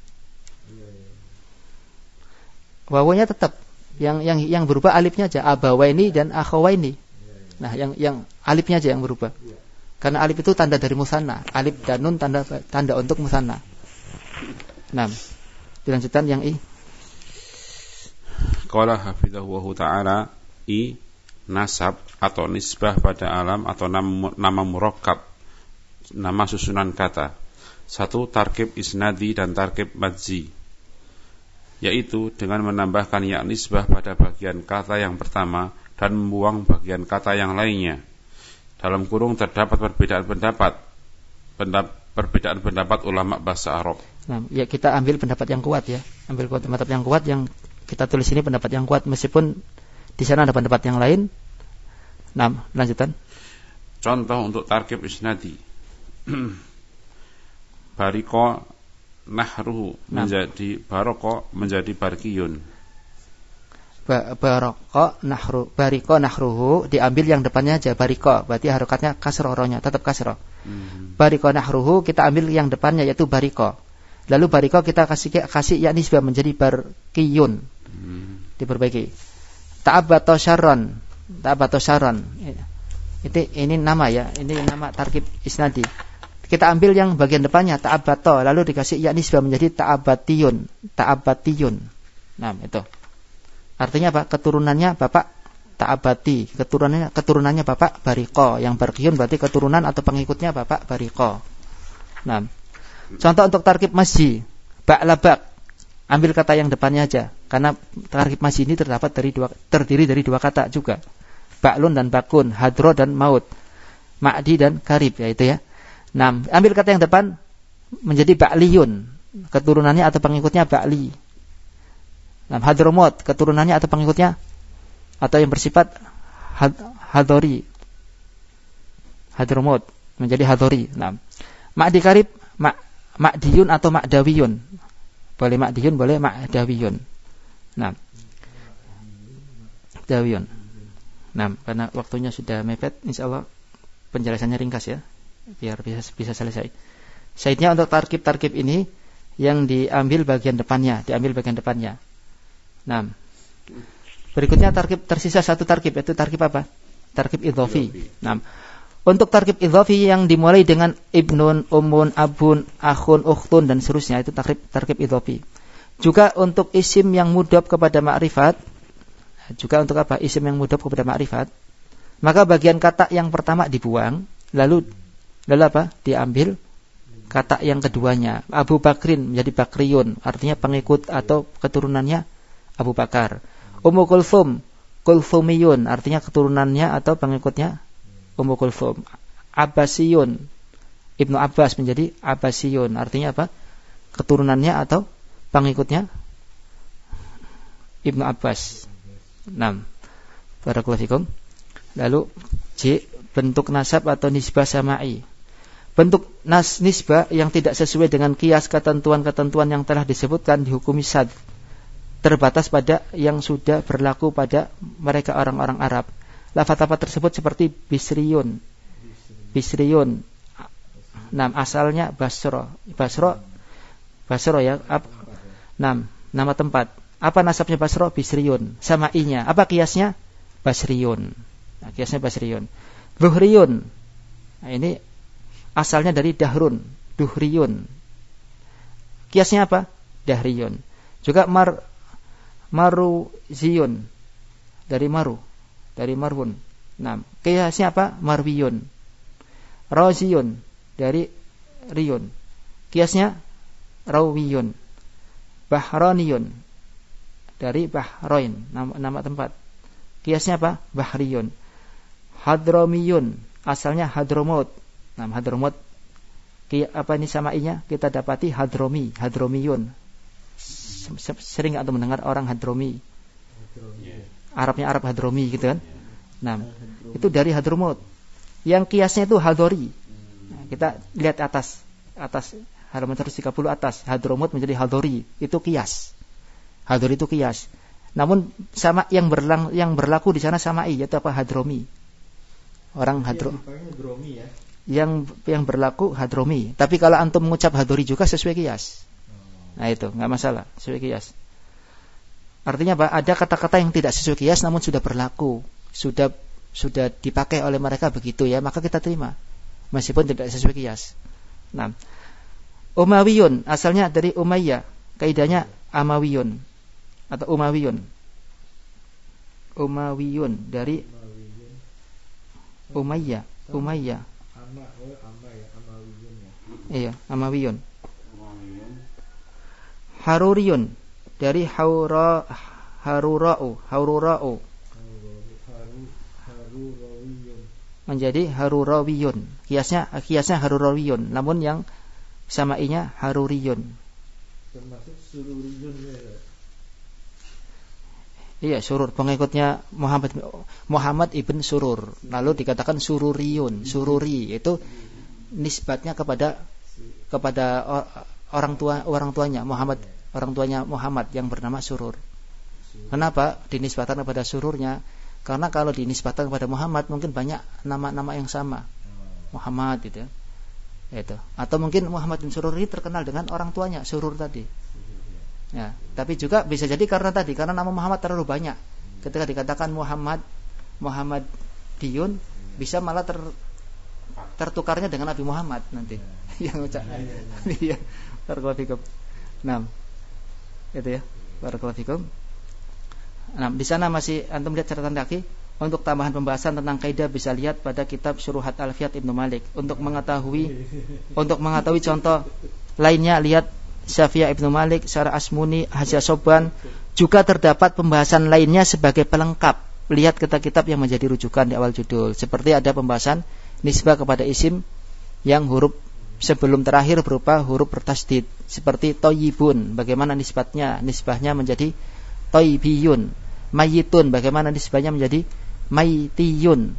Wawunya tetap yang berubah alifnya aja, abawaini dan akhawaini. Nah, yang alifnya aja yang berubah. Karena alif itu tanda dari musanna. Alif dan nun tanda untuk musanna. Nah, dilanjutkan yang i. Qala hafidhahu ta'ala nasab atau nisbah pada alam atau nama murakkab, nama susunan kata. 1. Tarkib isnadi dan tarkib madzi, yaitu dengan menambahkan ya nisbah pada bagian kata yang pertama dan membuang bagian kata yang lainnya. Dalam kurung terdapat perbedaan pendapat ulama bahasa Arab. Nah, ya kita ambil pendapat yang kuat ya. Ambil pendapat yang kuat yang kita tulis ini pendapat yang kuat meskipun di sana ada pendapat yang lain. Nah, lanjutan. Contoh untuk tarkib isnadi. Bariko nahruhu menjadi baroko menjadi barkiyun. Bariko nahruhu diambil yang depannya aja bariko, berarti harokatnya kasroh, rohnya tetap kasroh. Bariko nahruhu kita ambil yang depannya yaitu bariko. Lalu bariko kita kasih ya nisbah menjadi barkiyun. Diperbaiki. Ta'abato syarron. Ini nama ya, ini nama tarkib isnadi. Kita ambil yang bagian depannya ta'abato, lalu dikasih ya nisbah menjadi ta'abatiyun. Nah, itu. Artinya apa? Keturunannya bapak ta'abati, keturunannya bapak bariko. Yang barkiyun berarti keturunan atau pengikutnya bapak bariko. Nah, contoh untuk tarkib masji, ba'labak. Ambil kata yang depannya aja, karena tarkib masji ini terdiri dari dua kata juga. Ba'lun dan bakun, hadro dan maut, ma'di dan karib, ya itu ya. Nah, ambil kata yang depan menjadi ba'liyun, keturunannya atau pengikutnya ba'li. Nah, hadromot, keturunannya atau pengikutnya atau yang bersifat hadori. Hadromot menjadi hadori. Nah, ma'di karib, ma'diyun atau ma'dawiyun. Boleh ma'diyun, boleh ma'dawiyun. Nah, dawiyun. Nah, karena waktunya sudah mepet, insyaallah penjelasannya ringkas ya, biar bisa selesai. Saidnya untuk tarkib ini yang diambil bagian depannya. Nah, berikutnya tersisa satu tarkib, yaitu tarkib apa? Tarkib idhofi. Nah, untuk tarkib idhofi yang dimulai dengan ibnun, ummun, abun, akhun, ukhtun dan seterusnya, itu tarkib idhofi. Juga untuk isim yang mudhaf kepada ma'rifat, maka bagian kata yang pertama dibuang, lalu apa? Diambil kata yang keduanya. Abu Bakrin menjadi Bakriyun, artinya pengikut atau keturunannya Abu Bakar. Ummu Kulthum, Kulthumiyun, artinya keturunannya atau pengikutnya Ummu Kulthum. Abbasiyun, Ibnu Abbas menjadi Abbasiyun, artinya apa? Keturunannya atau pengikutnya Ibnu Abbas. 6. Barakallahu fikum. Lalu J, bentuk nasab atau nisbah sama'i. Bentuk nisbah yang tidak sesuai dengan kias ketentuan-ketentuan yang telah disebutkan dihukumi sad, terbatas pada yang sudah berlaku pada mereka orang-orang Arab. Lafaz-lafaz tersebut seperti Bisriyun. Nah, asalnya Basra ya. 6. Nama tempat. Apa nasabnya Basra? Bisriyun. Sama'inya. Apa kiasnya? Basriyun. Nah, kiasnya Basriyun. Dhuhriyun. Nah, ini asalnya dari Dahrun. Duhriyun. Kiasnya apa? Dahriyun. Juga Maruziyun. Dari Marwun. Nah, kiasnya apa? Marwiyun. Raziyun. Dari Riyun. Kiasnya Rawiyun. Bahraniyun. dari Bahrain, nama tempat. Kiasnya apa? Bahriyun. Hadramiyun, asalnya Hadramaut. Nah, Hadramaut apa ini samainya? Kita dapati Hadrami, Hadramiyun. Sering enggak mendengar orang Hadrami? Arabnya Arab Hadrami gitu kan? Nah, itu dari Hadramaut. Yang kiasnya itu Hadori. Nah, kita lihat atas halaman 130 atas, Hadramaut menjadi Hadori, itu kias. Hadori itu kias. Namun sama yang berlaku di sana samai, yaitu apa? Hadrami. Orang Hadrami ya. Yang berlaku Hadrami. Tapi kalau antum mengucap Hadori juga sesuai kias. Nah itu enggak masalah, sesuai kias. Artinya apa? Ada kata-kata yang tidak sesuai kias namun sudah berlaku, sudah dipakai oleh mereka begitu ya, maka kita terima meskipun tidak sesuai kias. Nah, Umayyun asalnya dari Umayyah, kaidahnya Amawiyun atau Umayyun. Umayyun dari Umayyah. Iya, Amawiyun. Haruriyun dari Harura'u menjadi Harurawiyun. Kiasnya Harurawiyun, namun yang samainya Haruriyun. Termasuk Sururiyun ya. Iya, Surur, pengikutnya Muhammad ibn Surur. Lalu dikatakan Sururiyun, Sururi, itu nisbatnya kepada orang tuanya Muhammad, orang tuanya Muhammad yang bernama Surur. Kenapa dinisbatkan kepada sururnya? Karena kalau dinisbatkan kepada Muhammad mungkin banyak nama-nama yang sama. Muhammad gitu ya. Itu. Atau mungkin Muhammad bin Surur ini terkenal dengan orang tuanya Surur tadi. Ya, tapi juga bisa jadi karena nama Muhammad terlalu banyak. Ketika dikatakan Muhammad Diun, bisa malah tertukarnya dengan Nabi Muhammad nanti. Yang ucap. Iya. Barakallahu fikum. Nah, itu ya. Barakallahu fikum. Nah, di sana masih antum lihat catatan kaki. Untuk tambahan pembahasan tentang kaidah bisa lihat pada kitab Syuruhat Alfiyat Ibnu Malik. Untuk mengetahui contoh lainnya lihat Syafiyah Ibnu Malik, Syarah Asmuni, Hasyiah Soban. Juga terdapat pembahasan lainnya sebagai pelengkap. Lihat kitab-kitab yang menjadi rujukan di awal judul. Seperti ada pembahasan nisbah kepada isim yang huruf sebelum terakhir berupa huruf bertasdid, seperti Toyibun, bagaimana nisbahnya menjadi Toyibiyun. Mayitun, bagaimana nisbahnya menjadi Maytiyun.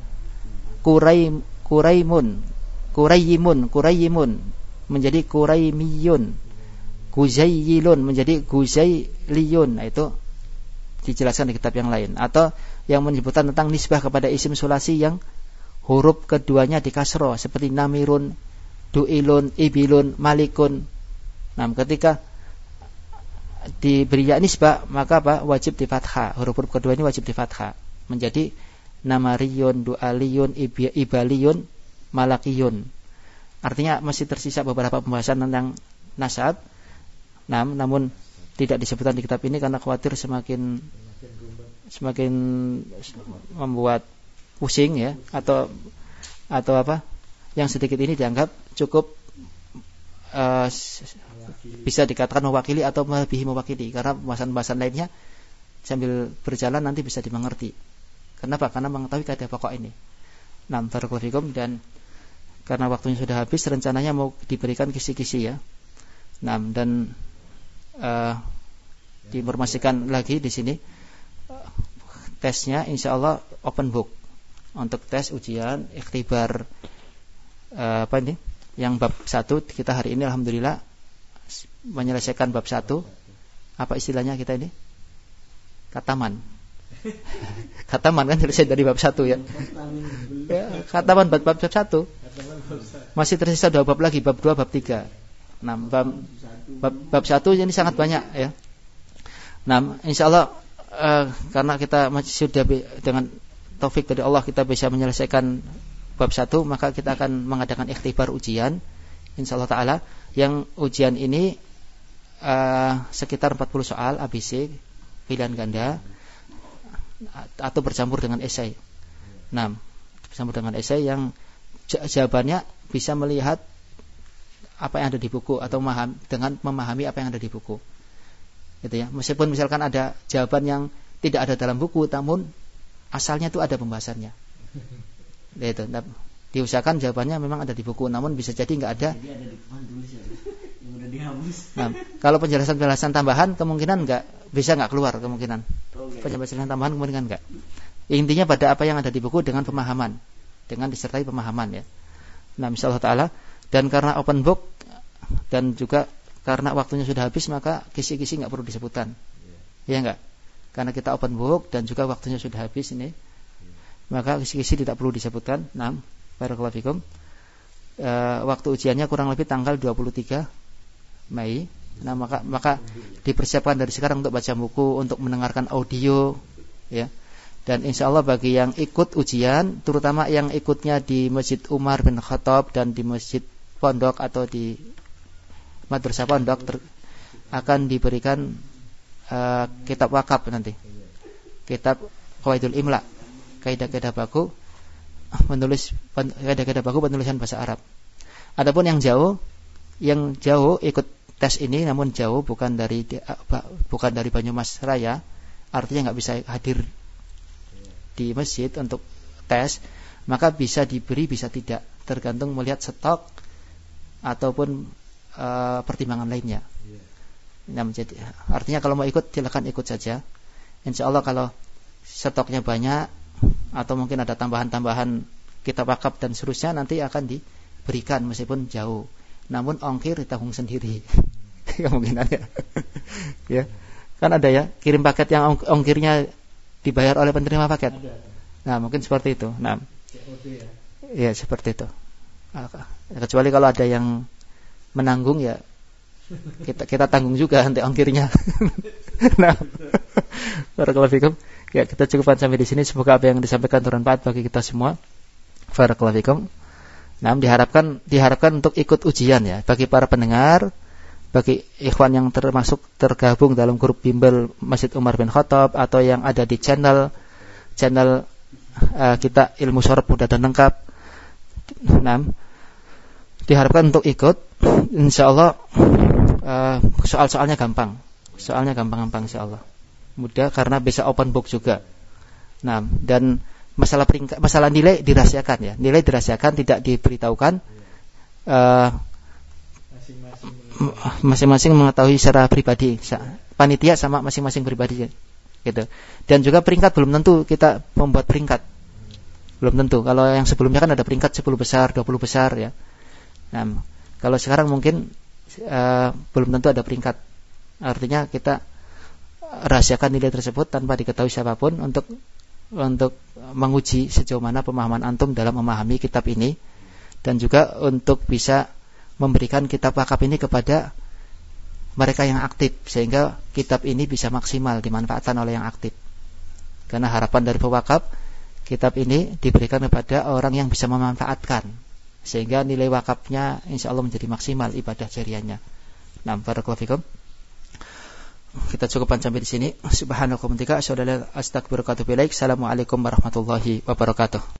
Kurayyimun menjadi Kuraymiyun. Guzayyilun menjadi Guzayliyun. Nah, itu dijelaskan di kitab yang lain. Atau yang menyebutkan tentang nisbah kepada isim sulasi yang huruf keduanya di kasroh, seperti Namirun, Du'ilun, Ibilun, Malikun. Nah, ketika diberi ya nisbah, maka apa? Wajib di fathah. Huruf-huruf kedua ini wajib di fathah. Menjadi Namariyun, Du'aliyun, Ibaliyun, Malakiyun. Artinya masih tersisa beberapa pembahasan tentang nasab. Nah, namun tidak disebutkan di kitab ini karena khawatir semakin membuat pusing ya, atau apa? Yang sedikit ini dianggap cukup bisa dikatakan mewakili atau melebihi mewakili, karena pembahasan lainnya sambil berjalan nanti bisa dimengerti. Kenapa? Karena mengetahui kaidah pokok ini. Nah, barakallahu fikum, dan karena waktunya sudah habis, rencananya mau diberikan kisi-kisi ya. Nah, dan diinformasikan lagi di sini tesnya insyaallah open book untuk tes ujian ikhtibar apa ini? Yang bab 1 kita hari ini alhamdulillah menyelesaikan bab 1. Apa istilahnya kita ini? Kataman. Kataman kan selesai dari bab 1 ya. Kataman bab 1. Masih tersisa 2 bab lagi, bab 2, bab 3. Nah, bab 1 ini sangat banyak ya. Nah, insyaallah karena kita masih sudah dengan taufik dari Allah kita bisa menyelesaikan bab 1, maka kita akan mengadakan ikhtibar ujian insyaallah taala. Yang ujian ini sekitar 40 soal ABC pilihan ganda atau bercampur dengan esai. Nah, bercampur dengan esai yang jawabannya bisa melihat apa yang ada di buku atau dengan memahami apa yang ada di buku. Gitu ya. Meskipun misalkan ada jawaban yang tidak ada dalam buku, namun asalnya itu ada pembahasannya. Itu. Diusahakan jawabannya memang ada di buku, namun bisa jadi nggak ada. Jadi ada di depan tulis ya, yang udah dihapus. Nah, kalau penjelasan tambahan kemungkinan nggak keluar kemungkinan. Penjelasan tambahan kemungkinan nggak. Intinya pada apa yang ada di buku dengan pemahaman, dengan disertai pemahaman ya. Nah, insyaallah taala, dan karena open book dan juga karena waktunya sudah habis, maka kisi-kisi nggak perlu disebutkan. Ya enggak? Karena kita open book dan juga waktunya sudah habis ini, maka kisi-kisi tidak perlu disebutkan. Nah, barakallahu fikum. Waktu ujiannya kurang lebih tanggal 23 Mei. Nah, maka dipersiapkan dari sekarang untuk baca buku, untuk mendengarkan audio ya. Dan insya Allah bagi yang ikut ujian, terutama yang ikutnya di Masjid Umar bin Khattab dan di Masjid Pondok atau di Madrasah Pondok, akan diberikan kitab wakaf nanti, kitab Qawaidul Imla, kaidah-kaidah baku penulisan bahasa Arab. Adapun yang jauh ikut tes ini, namun jauh bukan dari Banyumas Raya, artinya nggak bisa hadir di masjid untuk tes, maka bisa diberi, bisa tidak, tergantung melihat stok ataupun pertimbangan lainnya. Nah, artinya kalau mau ikut silakan ikut saja. Insya Allah kalau stoknya banyak atau mungkin ada tambahan-tambahan kitab wakaf dan seterusnya, nanti akan diberikan meskipun jauh. Namun ongkir ditanggung sendiri. Kemungkinannya. Ya. Kan ada ya, kirim paket yang ongkirnya dibayar oleh penerima paket. Nah, mungkin seperti itu. Nah, ya seperti itu. Kecuali kalau ada yang menanggung, ya kita tanggung juga nanti ongkirnya. Nah, barakallahu fikum. Ya, kita cukupkan sampai di sini. Semoga apa yang disampaikan bermanfaat bagi kita semua. Barakallahu fikum. Nah, diharapkan untuk ikut ujian ya, bagi para pendengar, bagi ikhwan yang tergabung dalam grup bimbel Masjid Umar bin Khattab atau yang ada di channel kita Ilmu Syarab Mudah dan Lengkap. Nah, diharapkan untuk ikut. Insyaallah soal-soalnya gampang. Soalnya gampang insyaallah. Mudah karena bisa open book juga. Nah, dan masalah nilai dirahasiakan ya. Nilai dirahasiakan, tidak diberitahukan. Masing-masing mengetahui secara pribadi, panitia sama masing-masing pribadi gitu. Dan juga peringkat belum tentu kita membuat peringkat, belum tentu. Kalau yang sebelumnya kan ada peringkat 10 besar, 20 besar ya. Nah, kalau sekarang mungkin belum tentu ada peringkat. Artinya kita rahasiakan nilai tersebut tanpa diketahui siapapun untuk menguji sejauh mana pemahaman antum dalam memahami kitab ini, dan juga untuk bisa memberikan kitab wakaf ini kepada mereka yang aktif, sehingga kitab ini bisa maksimal dimanfaatkan oleh yang aktif. Karena harapan dari pewakaf, kitab ini diberikan kepada orang yang bisa memanfaatkan, sehingga nilai wakafnya insya Allah menjadi maksimal ibadah jariahnya. Nah, barakallahu fikum. Kita cukupkan sampai di sini. Subhanakallahumma wa bihamdika asyhadu an la ilaha illa anta astaghfiruka wa atubu ilaik. Assalamualaikum warahmatullahi wabarakatuh.